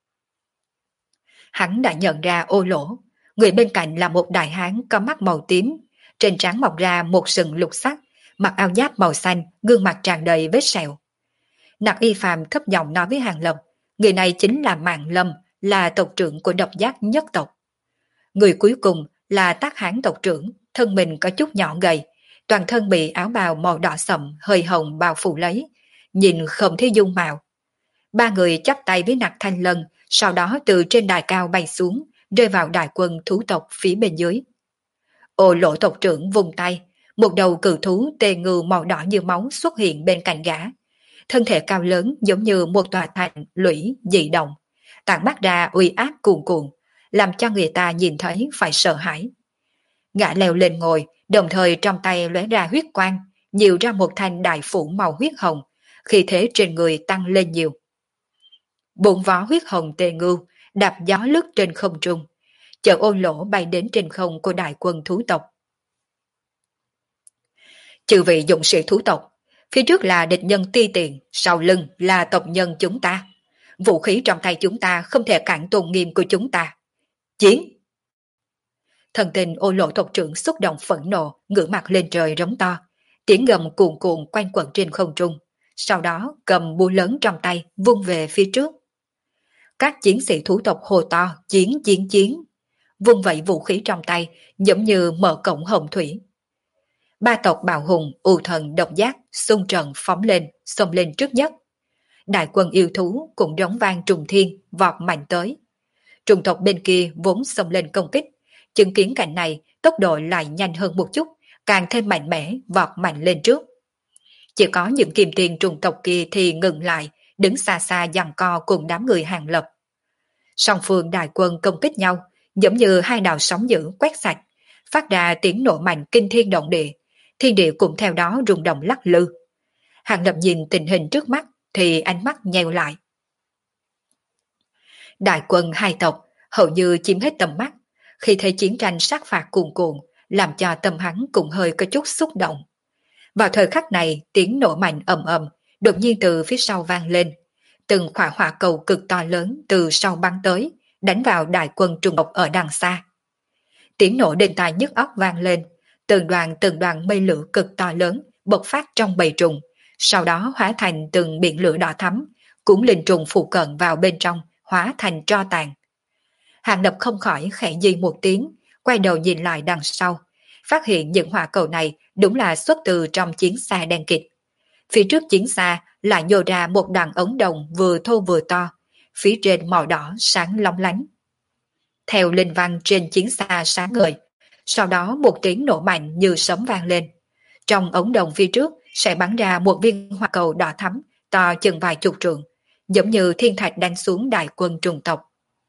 Hắn đã nhận ra Ô Lỗ, người bên cạnh là một đại hán có mắt màu tím, trên trán mọc ra một sừng lục sắc, mặc áo giáp màu xanh, gương mặt tràn đầy vết sẹo. Nặc Y Phàm thấp giọng nói với Hàng Lập, người này chính là Mạng Lâm, là tộc trưởng của Độc Giác nhất tộc. Người cuối cùng là Tác Hán tộc trưởng, thân mình có chút nhỏ gầy, toàn thân bị áo bào màu đỏ sậm hơi hồng bao phủ lấy, nhìn không thấy dung mạo. Ba người chắp tay với Nặc Thanh Lân, sau đó từ trên đài cao bay xuống, rơi vào đại quân thú tộc phía bên dưới. Ô Lộ tộc trưởng vùng tay, một đầu cự thú tê ngư màu đỏ như máu xuất hiện bên cạnh gã. Thân thể cao lớn giống như một tòa thành lũy dị động, tản mát ra uy áp cuồn cuộn, làm cho người ta nhìn thấy phải sợ hãi. Gã leo lên ngồi, đồng thời trong tay lóe ra huyết quang, nhiều ra một thanh đại phủ màu huyết hồng, khí thế trên người tăng lên nhiều. Bốn vó huyết hồng tề ngưu đạp gió lướt trên không trung, chở Ô Lỗ bay đến trên không của đại quân thú tộc. Chư vị dụng sĩ thú tộc, phía trước là địch nhân ti tiện, sau lưng là tộc nhân chúng ta. Vũ khí trong tay chúng ta không thể cản tôn nghiêm của chúng ta. Chiến! Thần tình Ô Lộ tộc trưởng xúc động phẫn nộ, ngửa mặt lên trời rống to, tiếng gầm cuồn cuộn quanh quẩn trên không trung, sau đó cầm búa lớn trong tay vung về phía trước. Các chiến sĩ thú tộc hô to chiến chiến chiến, vung vẩy vũ khí trong tay giống như mở cổng hồng thủy. Ba tộc Bào Hùng, U Thần, Độc Giác xung trận phóng lên, xông lên trước nhất. Đại quân yêu thú cũng đóng vang trùng thiên vọt mạnh tới. Trùng tộc bên kia vốn xông lên công kích, chứng kiến cảnh này tốc độ lại nhanh hơn một chút, càng thêm mạnh mẽ vọt mạnh lên trước. Chỉ có những kim tiền trùng tộc kia thì ngừng lại, đứng xa xa giằng co cùng đám người Hàng Lập. Song phương đại quân công kích nhau, giống như hai đạo sóng dữ quét sạch, phát ra tiếng nổ mạnh kinh thiên động địa, thiên địa cũng theo đó rung động lắc lư. Hàng Lập nhìn tình hình trước mắt thì ánh mắt nheo lại. Đại quân hai tộc hầu như chiếm hết tầm mắt, khi thấy chiến tranh sát phạt cuồn cuộn, làm cho tâm hắn cũng hơi có chút xúc động. Vào thời khắc này, tiếng nổ mạnh ầm ầm, đột nhiên từ phía sau vang lên. Từng quả hỏa cầu cực to lớn từ sau bắn tới, đánh vào đại quân trùng tộc ở đằng xa. Tiếng nổ đinh tai nhức óc vang lên, từng đoàn mây lửa cực to lớn bộc phát trong bầy trùng, sau đó hóa thành từng biển lửa đỏ thắm, cũng linh trùng phụ cận vào bên trong, hóa thành tro tàn. Hàng Lập không khỏi khẽ di một tiếng, quay đầu nhìn lại đằng sau, phát hiện những hỏa cầu này đúng là xuất từ trong chiến xa đen kịt. Phía trước chiến xa lại nhô ra một đoạn ống đồng vừa thô vừa to, phía trên màu đỏ sáng long lánh. Theo linh văn trên chiến xa sáng ngời, sau đó một tiếng nổ mạnh như sấm vang lên. Trong ống đồng phía trước sẽ bắn ra một viên hỏa cầu đỏ thắm, to chừng vài chục trượng, giống như thiên thạch đánh xuống đại quân trùng tộc.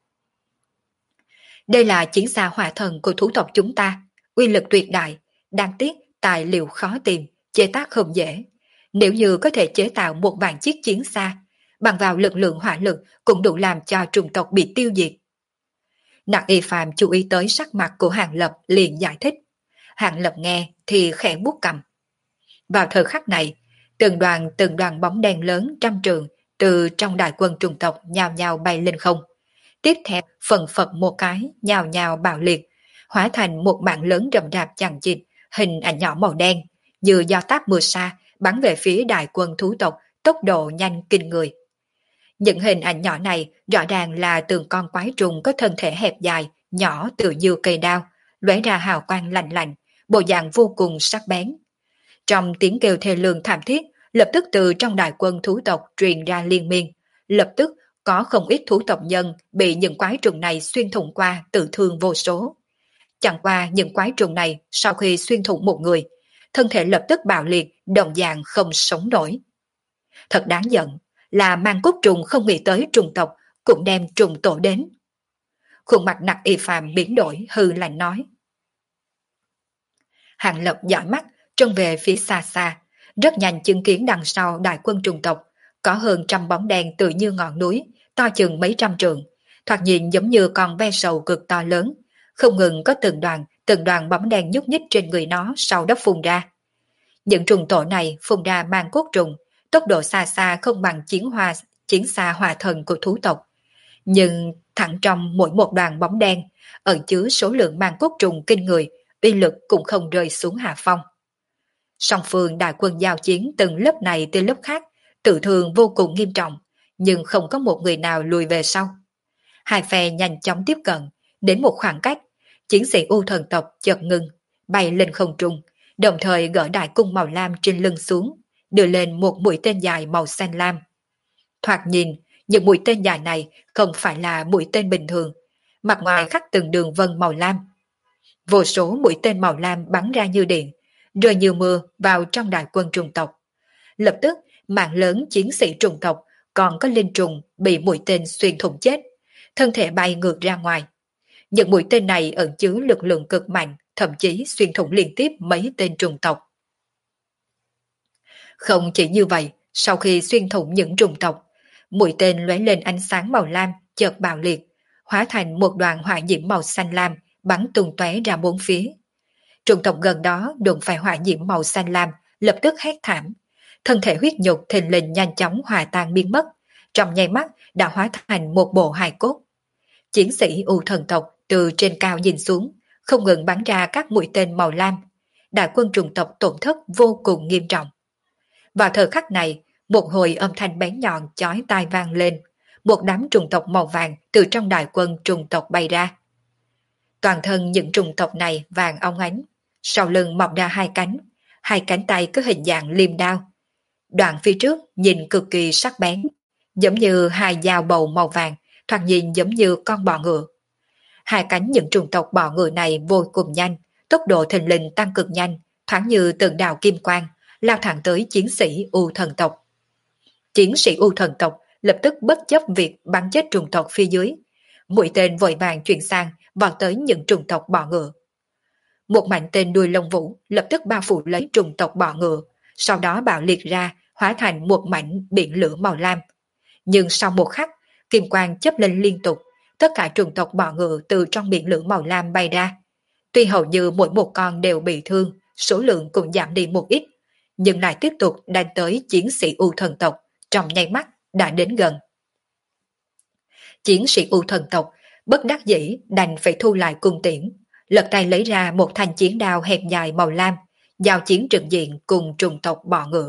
Đây là chiến xa hỏa thần của thú tộc chúng ta, uy lực tuyệt đại, đáng tiếc tài liệu khó tìm, chế tác không dễ. Nếu như có thể chế tạo một vạn chiếc chiến xa, bằng vào lực lượng hỏa lực cũng đủ làm cho trùng tộc bị tiêu diệt. Nặc Y Phàm chú ý tới sắc mặt của Hàng Lập liền giải thích. Hàng Lập nghe thì khẽ vuốt cằm. Vào thời khắc này, từng đoàn bóng đen lớn trăm trượng từ trong đại quân trùng tộc nhào nhào bay lên không. Tiếp theo phần phật một cái nhào nhào bạo liệt, hóa thành một mạng lớn rậm rạp chằng chịt, hình ảnh nhỏ màu đen, như do táp mưa sa bắn về phía đại quân thú tộc, tốc độ nhanh kinh người. Những hình ảnh nhỏ này rõ ràng là từng con quái trùng có thân thể hẹp dài, nhỏ tựa như cây đao, lóe ra hào quang lạnh lạnh, bộ dạng vô cùng sắc bén. Trong tiếng kêu thê lương thảm thiết, lập tức từ trong đại quân thú tộc truyền ra liên miên, lập tức có không ít thú tộc nhân bị những quái trùng này xuyên thủng qua tự thương vô số. Chẳng qua những quái trùng này sau khi xuyên thủng một người, thân thể lập tức bạo liệt, đồng dạng không sống nổi. Thật đáng giận là mang cốt trùng không nghĩ tới trùng tộc cũng đem trùng tổ đến. Khuôn mặt Nặc Y Phàm biến đổi hư lạnh nói. Hàng Lập dõi mắt trông về phía xa xa, rất nhanh chứng kiến đằng sau đại quân trùng tộc có hơn trăm bóng đen tự như ngọn núi, to chừng mấy trăm trượng, thoạt nhìn giống như con ve sầu cực to lớn, không ngừng có từng đoàn bóng đen nhúc nhích trên người nó sau đó phun ra. Những trùng tổ này phun ra mang cốt trùng, tốc độ xa xa không bằng chiến xa hỏa thần của thú tộc. Nhưng thẳng trong mỗi một đoàn bóng đen, ẩn chứa số lượng mang cốt trùng kinh người, uy lực cũng không rơi xuống hạ phong. Song phương đại quân giao chiến từng lớp này tới lớp khác, tự thường vô cùng nghiêm trọng, nhưng không có một người nào lùi về sau. Hai phe nhanh chóng tiếp cận, đến một khoảng cách, chiến sĩ U thần tộc chợt ngừng, bay lên không trung, đồng thời gỡ đại cung màu lam trên lưng xuống, đưa lên một mũi tên dài màu xanh lam. Thoạt nhìn, những mũi tên dài này không phải là mũi tên bình thường, mặt ngoài khắc từng đường vân màu lam. Vô số mũi tên màu lam bắn ra như điện, rơi như mưa vào trong đại quân trùng tộc. Lập tức, mạng lớn chiến sĩ trùng tộc còn có linh trùng bị mũi tên xuyên thủng chết, thân thể bay ngược ra ngoài. Những mũi tên này ẩn chứa lực lượng cực mạnh, thậm chí xuyên thủng liên tiếp mấy tên trùng tộc. Không chỉ như vậy, sau khi xuyên thủng những trùng tộc, mũi tên lóe lên ánh sáng màu lam, chợt bạo liệt, hóa thành một đoàn hỏa diễm màu xanh lam, bắn tung tóe ra bốn phía. Trùng tộc gần đó đụng phải hỏa diễm màu xanh lam, lập tức hét thảm. Thân thể huyết nhục thình lình nhanh chóng hòa tan biến mất, trong nháy mắt đã hóa thành một bộ hài cốt. Chiến sĩ U thần tộc từ trên cao nhìn xuống, không ngừng bắn ra các mũi tên màu lam. Đại quân trùng tộc tổn thất vô cùng nghiêm trọng. Vào thời khắc này, một hồi âm thanh bén nhọn chói tai vang lên, một đám trùng tộc màu vàng từ trong đại quân trùng tộc bay ra. Toàn thân những trùng tộc này vàng óng ánh, sau lưng mọc ra hai cánh tay có hình dạng liềm đao. Đoạn phía trước nhìn cực kỳ sắc bén, giống như hai dao bầu màu vàng, thoạt nhìn giống như con bò ngựa. Hai cánh những trùng tộc bò ngựa này vô cùng nhanh, tốc độ thình lình tăng cực nhanh, thoáng như từng đạo kim quang, lao thẳng tới chiến sĩ U thần tộc. Chiến sĩ U thần tộc lập tức bất chấp việc bắn chết trùng tộc phía dưới, mũi tên vội vàng chuyển sang vào tới những trùng tộc bò ngựa. Một mảnh tên đuôi lông vũ lập tức bao phủ lấy trùng tộc bọ ngựa, sau đó bạo liệt ra, hóa thành một mảnh biển lửa màu lam. Nhưng sau một khắc, kim quang chớp lên liên tục, tất cả trùng tộc bọ ngựa từ trong biển lửa màu lam bay ra. Tuy hầu như mỗi một con đều bị thương, số lượng cũng giảm đi một ít, nhưng lại tiếp tục đánh tới chiến sĩ U thần tộc, trong nháy mắt đã đến gần. Chiến sĩ U thần tộc bất đắc dĩ đành phải thu lại cung tiễn, lật tay lấy ra một thanh chiến đao hẹp dài màu lam, giao chiến trực diện cùng trùng tộc bọ ngựa.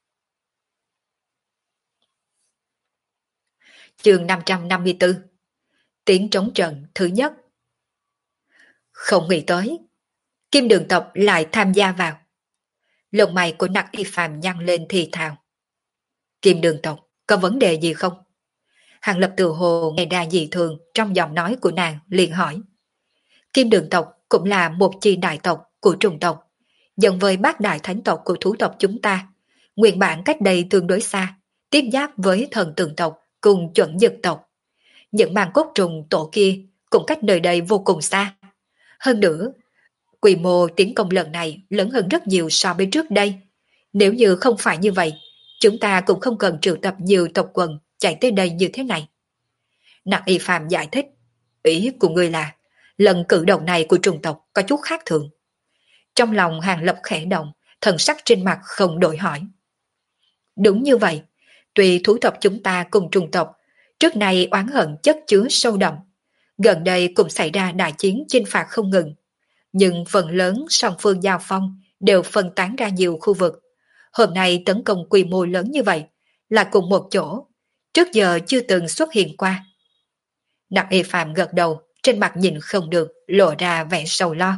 Chương 554. Tiếng trống trận thứ nhất. Không nghĩ tới, Kim Đường tộc lại tham gia vào. Lông mày của Nặc Y Phàm nhăn lên thì thào. Kim Đường tộc có vấn đề gì không? Hàng Lập tự hồ nghe ra dị thường trong giọng nói của nàng, liền hỏi. Kim Đường tộc cũng là một chi đại tộc của trùng tộc, dần với bát đại thánh tộc của thú tộc chúng ta. Nguyên bản cách đây tương đối xa, tiếp giáp với thần tượng tộc cùng chuẩn dực tộc. Những màn cốt trùng tổ kia cũng cách nơi đây vô cùng xa. Hơn nữa, quy mô tiến công lần này lớn hơn rất nhiều so với trước đây. Nếu như không phải như vậy, chúng ta cũng không cần triệu tập nhiều tộc quần chạy tới đây như thế này. Nặc Y Phàm giải thích, ý của ngươi là lần cử động này của trùng tộc có chút khác thường. Trong lòng Hàng Lập khẽ động, thần sắc trên mặt không đổi hỏi. Đúng như vậy, tuy thú tộc chúng ta cùng trùng tộc trước nay oán hận chất chứa sâu đậm, gần đây cũng xảy ra đại chiến chinh phạt không ngừng, nhưng phần lớn song phương giao phong đều phân tán ra nhiều khu vực. Hôm nay tấn công quy mô lớn như vậy là cùng một chỗ, trước giờ chưa từng xuất hiện qua. Nặc Y Phàm gật đầu, trên mặt nhìn không được, lộ ra vẻ sầu lo.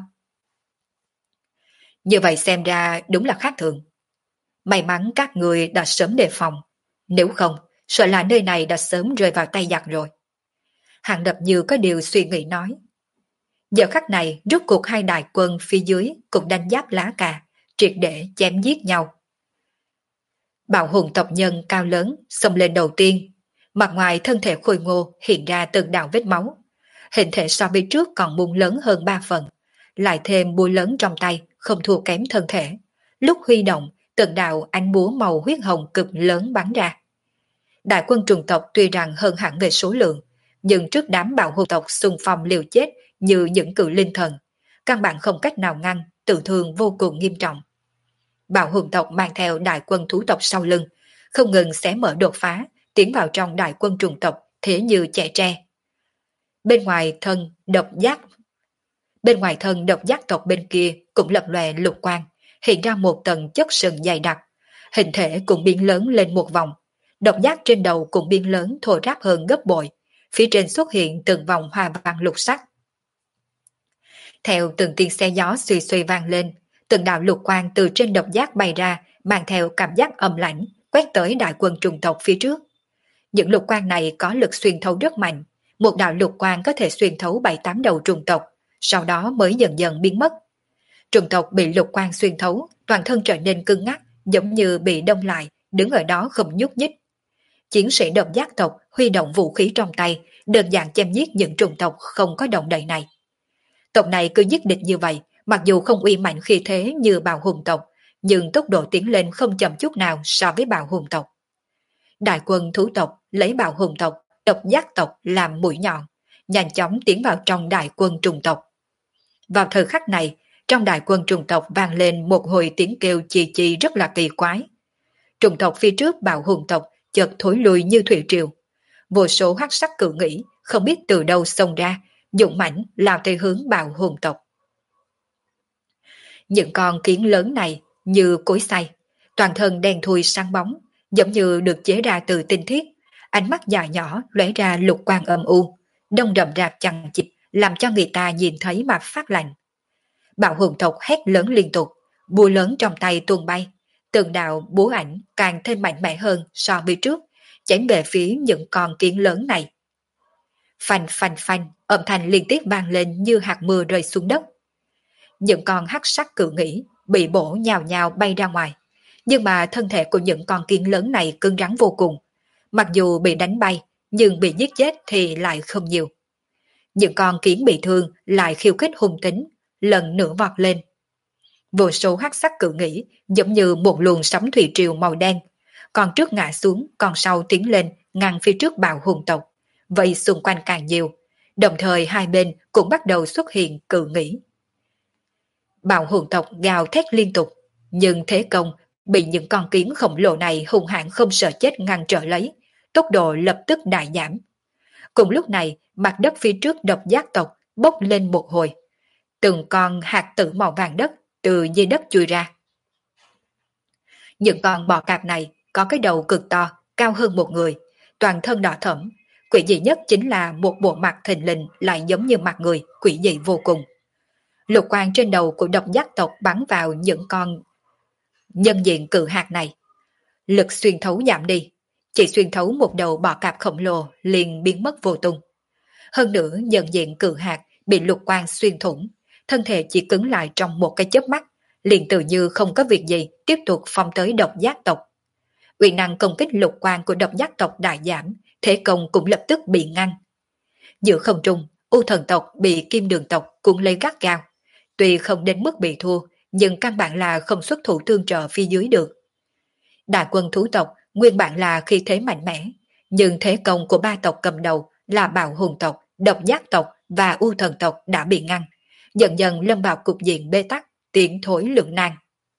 Như vậy xem ra đúng là khác thường. May mắn các người đã sớm đề phòng, nếu không, sợ là nơi này đã sớm rơi vào tay giặc rồi. Hàng Lập như có điều suy nghĩ nói. Giờ khắc này, rốt cuộc hai đại quân phía dưới cũng đánh giáp lá cà, triệt để chém giết nhau. Bạo hùng tộc nhân cao lớn xông lên đầu tiên, mặt ngoài thân thể khôi ngô hiện ra từng đạo vết máu. Hình thể so với trước còn mung lớn hơn 3 phần, lại thêm búa lớn trong tay không thua kém thân thể. Lúc huy động, từng đạo ánh búa màu huyết hồng cực lớn bắn ra. Đại quân trùng tộc tuy rằng hơn hẳn về số lượng, nhưng trước đám bạo hùng tộc xung phong liều chết như những cự linh thần, căn bản không cách nào ngăn, tử thương vô cùng nghiêm trọng. Bạo hùng tộc mang theo đại quân thú tộc sau lưng, không ngừng xé mở đột phá, tiến vào trong đại quân trùng tộc thế như trẻ tre. Bên ngoài thân độc giác tộc bên kia cũng lập lòe lục quang, hiện ra một tầng chất sừng dày đặc, hình thể cũng biến lớn lên một vòng. Độc giác trên đầu cũng biến lớn thô ráp hơn gấp bội, phía trên xuất hiện từng vòng hoa văn lục sắc. Theo từng tiếng xe gió suy suy vang lên, từng đạo lục quang từ trên độc giác bay ra, mang theo cảm giác âm lãnh, quét tới đại quân trùng tộc phía trước. Những lục quang này có lực xuyên thấu rất mạnh, một đạo lục quang có thể xuyên thấu 7-8 đầu trùng tộc, sau đó mới dần dần biến mất. Trùng tộc bị lục quang xuyên thấu, toàn thân trở nên cứng ngắc, giống như bị đông lại, đứng ở đó không nhúc nhích. Chiến sĩ độc giác tộc huy động vũ khí trong tay, đơn giản chém giết những trùng tộc không có động đậy này. Tộc này cứ giết địch như vậy, mặc dù không uy mạnh khi thế như bào hùng tộc, nhưng tốc độ tiến lên không chậm chút nào so với bào hùng tộc. Đại quân thú tộc lấy bào hùng tộc, độc giác tộc làm mũi nhọn, nhanh chóng tiến vào trong đại quân trùng tộc. Vào thời khắc này, trong đại quân trùng tộc vang lên một hồi tiếng kêu chì chì rất là kỳ quái. Trùng tộc phía trước bào hùng tộc chợt thối lùi như thủy triều. Vô số hắc sắc cự nghĩ không biết từ đâu xông ra, dũng mãnh lao theo hướng bào hùng tộc. Những con kiến lớn này như cối xay, toàn thân đen thui sáng bóng, giống như được chế ra từ tinh thiết, ánh mắt dài nhỏ lóe ra lục quang âm u, đông rậm rạp chằng chịt, làm cho người ta nhìn thấy mà phát lạnh. Bạo hùng tộc hét lớn liên tục, búa lớn trong tay tuôn bay, từng đạo búa ảnh càng thêm mạnh mẽ hơn so với trước, chém về phía những con kiến lớn này. Phanh phanh phanh, âm thanh liên tiếp vang lên như hạt mưa rơi xuống đất. Những con hắc sắc cự nghĩ bị bổ nhào nhào bay ra ngoài, nhưng mà thân thể của những con kiến lớn này cứng rắn vô cùng. Mặc dù bị đánh bay, nhưng bị giết chết thì lại không nhiều. Những con kiến bị thương lại khiêu khích hung tính, lần nữa vọt lên. Vô số hắc sắc cự nghĩ giống như một luồng sóng thủy triều màu đen, còn trước ngã xuống, còn sau tiến lên ngăn phía trước bạo hùng tộc, vậy xung quanh càng nhiều, đồng thời hai bên cũng bắt đầu xuất hiện cự nghĩ. Bạo hùng tộc gào thét liên tục, nhưng thế công bị những con kiến khổng lồ này hung hãn không sợ chết ngăn trở lấy, tốc độ lập tức đại giảm. Cùng lúc này, mặt đất phía trước độc giác tộc bốc lên một hồi. Từng con hạt tử màu vàng đất từ dưới đất chui ra. Những con bò cạp này có cái đầu cực to, cao hơn một người, toàn thân đỏ thẫm. Quỷ dị nhất chính là một bộ mặt thình lình lại giống như mặt người, quỷ dị vô cùng. Lục quang trên đầu của độc giác tộc bắn vào những con nhân diện cự hạt này. Lực xuyên thấu giảm đi, chỉ xuyên thấu một đầu bò cạp khổng lồ liền biến mất vô tung. Hơn nữa nhân diện cự hạt bị lục quang xuyên thủng, thân thể chỉ cứng lại trong một cái chớp mắt, liền tự như không có việc gì tiếp tục phong tới độc giác tộc. Uy năng công kích lục quang của độc giác tộc đại giảm, thế công cũng lập tức bị ngăn. Giữa không trung, U thần tộc bị Kim Đường tộc cuốn lấy gắt gao. Tuy không đến mức bị thua, nhưng căn bản là không xuất thủ tương trợ phía dưới được. Đại quân thú tộc nguyên bản là khi thế mạnh mẽ, nhưng thế công của ba tộc cầm đầu là Bạo Hùng tộc, Độc Giác tộc và U thần tộc đã bị ngăn, dần dần lâm vào cục diện bế tắc, tiến thối lưỡng nan.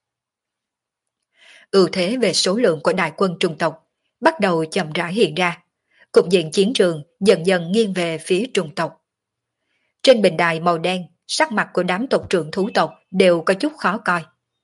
Ưu thế về số lượng của đại quân Trung tộc bắt đầu chậm rãi hiện ra, cục diện chiến trường dần dần nghiêng về phía Trung tộc. Trên bình đài màu đen, sắc mặt của đám tộc trưởng thú tộc đều có chút khó coi.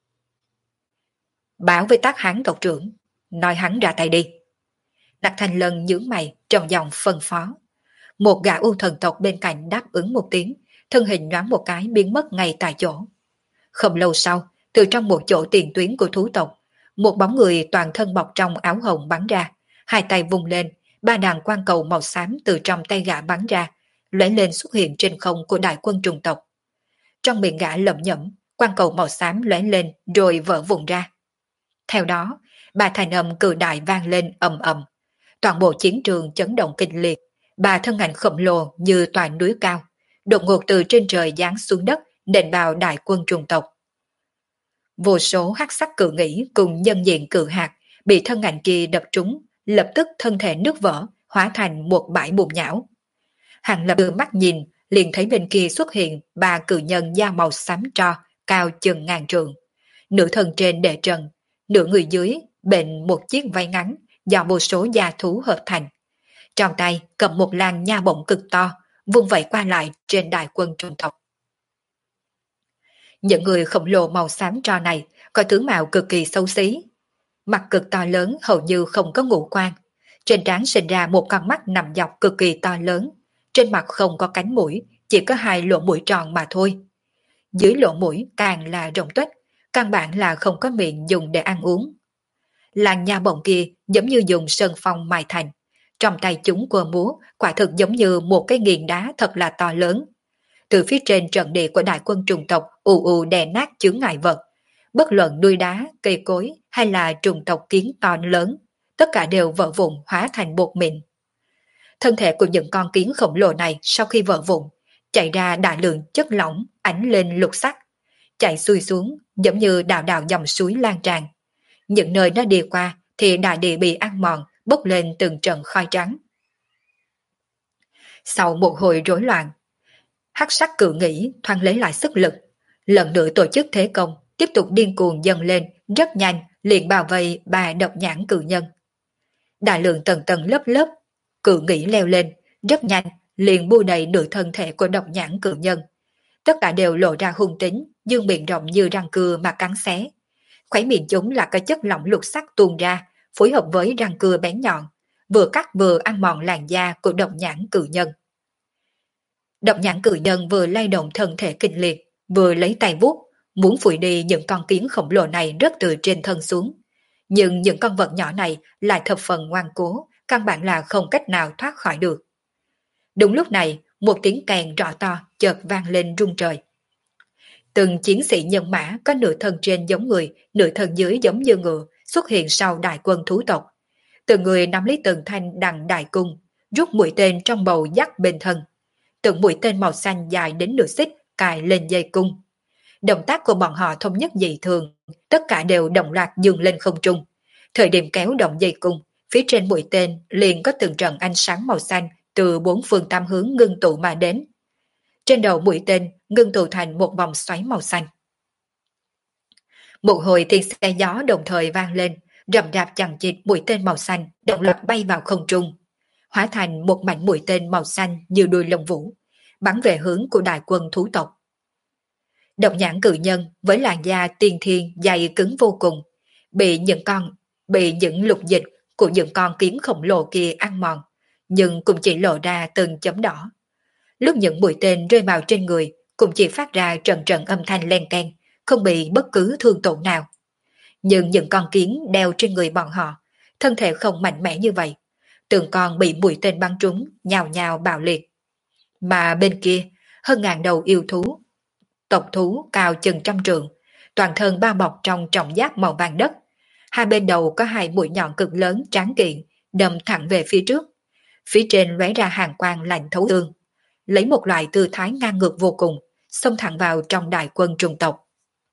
Báo với Tác Hán tộc trưởng, nói hắn ra tay đi. Đặng Thành Lân nhướng mày trong giọng phân phó. Một gã U thần tộc bên cạnh đáp ứng một tiếng, thân hình nhoáng một cái biến mất ngay tại chỗ. Không lâu sau, từ trong một chỗ tiền tuyến của thú tộc, một bóng người toàn thân bọc trong áo hồng bắn ra, hai tay vung lên, ba đàn quang cầu màu xám từ trong tay gã bắn ra, lóe lên xuất hiện trên không của đại quân trùng tộc. Trong miệng gã lẩm nhẩm, quang cầu màu xám lóe lên rồi vỡ vụn ra. Theo đó, ba thanh âm cự đại vang lên ầm ầm, toàn bộ chiến trường chấn động kịch liệt, ba thân ảnh khổng lồ như tòa núi cao, đột ngột từ trên trời giáng xuống đất, nện vào đại quân trùng tộc. Vô số hắc sắc cự nghĩ cùng nhân diện cự hạt bị thân ảnh kia đập trúng, lập tức thân thể nứt vỡ, hóa thành một bãi bùn nhão. Hàng Lập đưa mắt nhìn, liền thấy bên kia xuất hiện ba cự nhân da màu xám tro, cao chừng ngàn trượng. Nửa thân trên để trần, nửa người dưới bện một chiếc váy ngắn do vô số da thú hợp thành. Trong tay cầm một làn nha bổng cực to, vung vẩy qua lại trên đại quân trung tộc. Những người khổng lồ màu xám tro này có tướng mạo cực kỳ xấu xí. Mặt cực to lớn hầu như không có ngũ quan. Trên trán sinh ra một con mắt nằm dọc cực kỳ to lớn. Trên mặt không có cánh mũi, chỉ có hai lỗ mũi tròn mà thôi. Dưới lỗ mũi càng là rộng tuếch, căn bản là không có miệng dùng để ăn uống. Làn nha bổng kia giống như dùng sơn phong mài thành. Trong tay chúng quơ múa, quả thực giống như một cái nghiền đá thật là to lớn. Từ phía trên trận địa của đại quân trùng tộc ù ù đè nát chướng ngại vật. Bất luận đuôi đá, cây cối hay là trùng tộc kiến to lớn, tất cả đều vỡ vụn hóa thành bột mịn. Thân thể của những con kiến khổng lồ này sau khi vỡ vụn, chạy ra đại lượng chất lỏng ánh lên lục sắc, chạy xuôi xuống giống như đạo đạo dòng suối lan tràn. Những nơi nó đi qua thì đại địa bị ăn mòn, bốc lên từng trận khói trắng. Sau một hồi rối loạn, hắc sắc cự nghĩ thoáng lấy lại sức lực, lần nữa tổ chức thế công, tiếp tục điên cuồng dâng lên, rất nhanh liền bao vây ba độc nhãn cự nhân. Đại lượng tầng tầng lớp lớp cự nghĩ leo lên, rất nhanh liền bu đầy nửa thân thể của độc nhãn cự nhân. Tất cả đều lộ ra hung tính, dương miệng rộng như răng cưa mà cắn xé. Khóe miệng chúng là cái chất lỏng lục sắc tuôn ra, phối hợp với răng cưa bén nhọn, vừa cắt vừa ăn mòn làn da của độc nhãn cự nhân. Độc nhãn cự nhân vừa lay động thân thể kịch liệt, vừa lấy tay vuốt, muốn phủi đi những con kiến khổng lồ này rớt từ trên thân xuống. Nhưng những con vật nhỏ này lại thập phần ngoan cố, căn bản là không cách nào thoát khỏi được. Đúng lúc này, một tiếng kèn rõ to chợt vang lên rung trời. Từng chiến sĩ nhân mã có nửa thân trên giống người, nửa thân dưới giống như ngựa xuất hiện sau đại quân thú tộc. Từng người nắm lấy từng thanh đằng đại cung, rút mũi tên trong bầu dắt bên thân. Từng mũi tên màu xanh dài đến nửa xích cài lên dây cung. Động tác của bọn họ thống nhất dị thường, tất cả đều đồng loạt dừng lên không trung. Thời điểm kéo động dây cung, phía trên mũi tên liền có từng trận ánh sáng màu xanh từ bốn phương tám hướng ngưng tụ mà đến. Trên đầu mũi tên ngưng tụ thành một vòng xoáy màu xanh. Một hồi tiếng xe gió đồng thời vang lên, rầm rạp chằng chịt mũi tên màu xanh đồng loạt bay vào không trung, hóa thành một mảnh mũi tên màu xanh như đuôi lông vũ, bắn về hướng của đại quân thú tộc. Độc nhãn cự nhân với làn da tiên thiên dày cứng vô cùng, bị những lục dịch của những con kiến khổng lồ kia ăn mòn, nhưng cũng chỉ lộ ra từng chấm đỏ. Lúc những mũi tên rơi vào trên người cũng chỉ phát ra trận trận âm thanh len keng, không bị bất cứ thương tổn nào. Nhưng những con kiến đeo trên người bọn họ, thân thể không mạnh mẽ như vậy, từng con bị mũi tên bắn trúng, nhào nhào bạo liệt. Mà bên kia, hơn ngàn đầu yêu thú, tộc thú cao chừng trăm trượng, toàn thân bao bọc trong trọng giáp màu vàng đất. Hai bên đầu có hai mũi nhọn cực lớn tráng kiện, đâm thẳng về phía trước. Phía trên lóe ra hàng quang lạnh thấu xương, lấy một loại tư thái ngang ngược vô cùng, xông thẳng vào trong đại quân trùng tộc.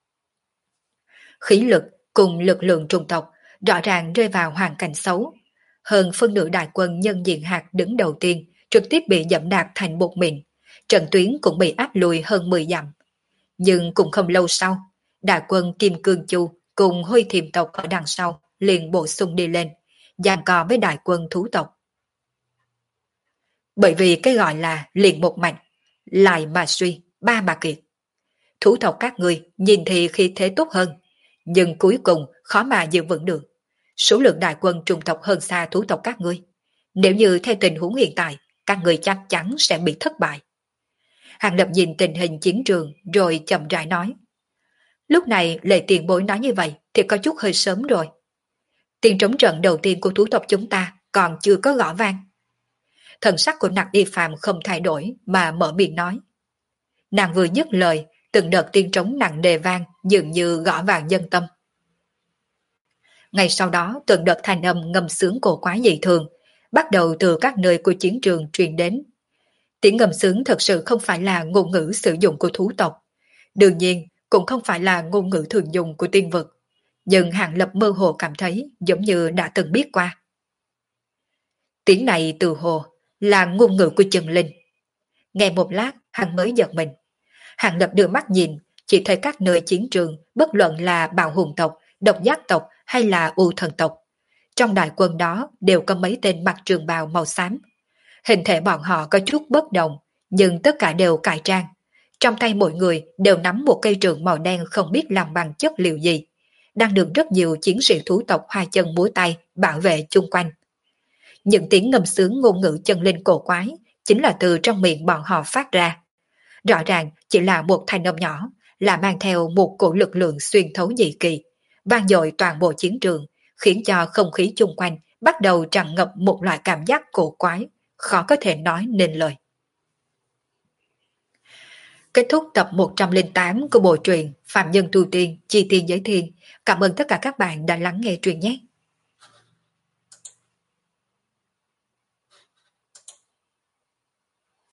Khí lực cùng lực lượng trùng tộc rõ ràng rơi vào hoàn cảnh xấu. Hơn phân nửa đại quân nhân diện hạt đứng đầu tiên trực tiếp bị dẫm đạp thành bột mịn, trận tuyến cũng bị áp lùi hơn 10 dặm. Nhưng cũng không lâu sau, đại quân Kim Cương Chu cùng Hôi Thiềm tộc ở đằng sau liền bổ sung đi lên, giằng co với đại quân thú tộc. Bởi vì cái gọi là liền một mạch, lại mà suy, ba mà kiệt. Thú tộc các người nhìn thì khí thế tốt hơn, nhưng cuối cùng khó mà giữ vững được. Số lượng đại quân trùng tộc hơn xa thú tộc các ngươi. Nếu như theo tình huống hiện tại, các người chắc chắn sẽ bị thất bại. Hàng Lập nhìn tình hình chiến trường rồi chậm rãi nói. Lúc này Lệ Tiền Bối nói như vậy thì có chút hơi sớm rồi. Tiền trống trận đầu tiên của thú tộc chúng ta còn chưa có gõ vang. Thần sắc của Nặc Y Phàm không thay đổi mà mở miệng nói. Nàng vừa dứt lời, từng đợt tiên trống nặng nề vang dường như gõ vào nhân tâm. Ngay sau đó từng đợt thanh âm ngâm sướng cổ quái dị thường bắt đầu từ các nơi của chiến trường truyền đến. Tiếng ngâm sướng thật sự không phải là ngôn ngữ sử dụng của thú tộc, đương nhiên cũng không phải là ngôn ngữ thường dùng của tiên vực, nhưng Hàng Lập mơ hồ cảm thấy giống như đã từng biết qua. Tiếng này từ hồ là ngôn ngữ của chân linh. Nghe một lát hắn mới giật mình. Hàng Lập đưa mắt nhìn, chỉ thấy các nơi chiến trường bất luận là bạo hùng tộc, độc giác tộc hay là u thần tộc, trong đại quân đó đều có mấy tên mặc trường bào màu xám. Hình thể bọn họ có chút bất đồng, nhưng tất cả đều cải trang. Trong tay mỗi người đều nắm một cây trường màu đen không biết làm bằng chất liệu gì, đang được rất nhiều chiến sĩ thú tộc hoa chân múa tay bảo vệ chung quanh. Những tiếng ngâm sướng ngôn ngữ chân linh cổ quái chính là từ trong miệng bọn họ phát ra. Rõ ràng chỉ là một thanh âm nhỏ, là mang theo một cổ lực lượng xuyên thấu dị kỳ, vang dội toàn bộ chiến trường, khiến cho không khí chung quanh bắt đầu tràn ngập một loại cảm giác cổ quái, khó có thể nói nên lời. Kết thúc tập 108 của bộ truyện Phạm Nhân Tu Tiên, Chi Tiên Giới Thiên. Cảm ơn tất cả các bạn đã lắng nghe truyện nhé.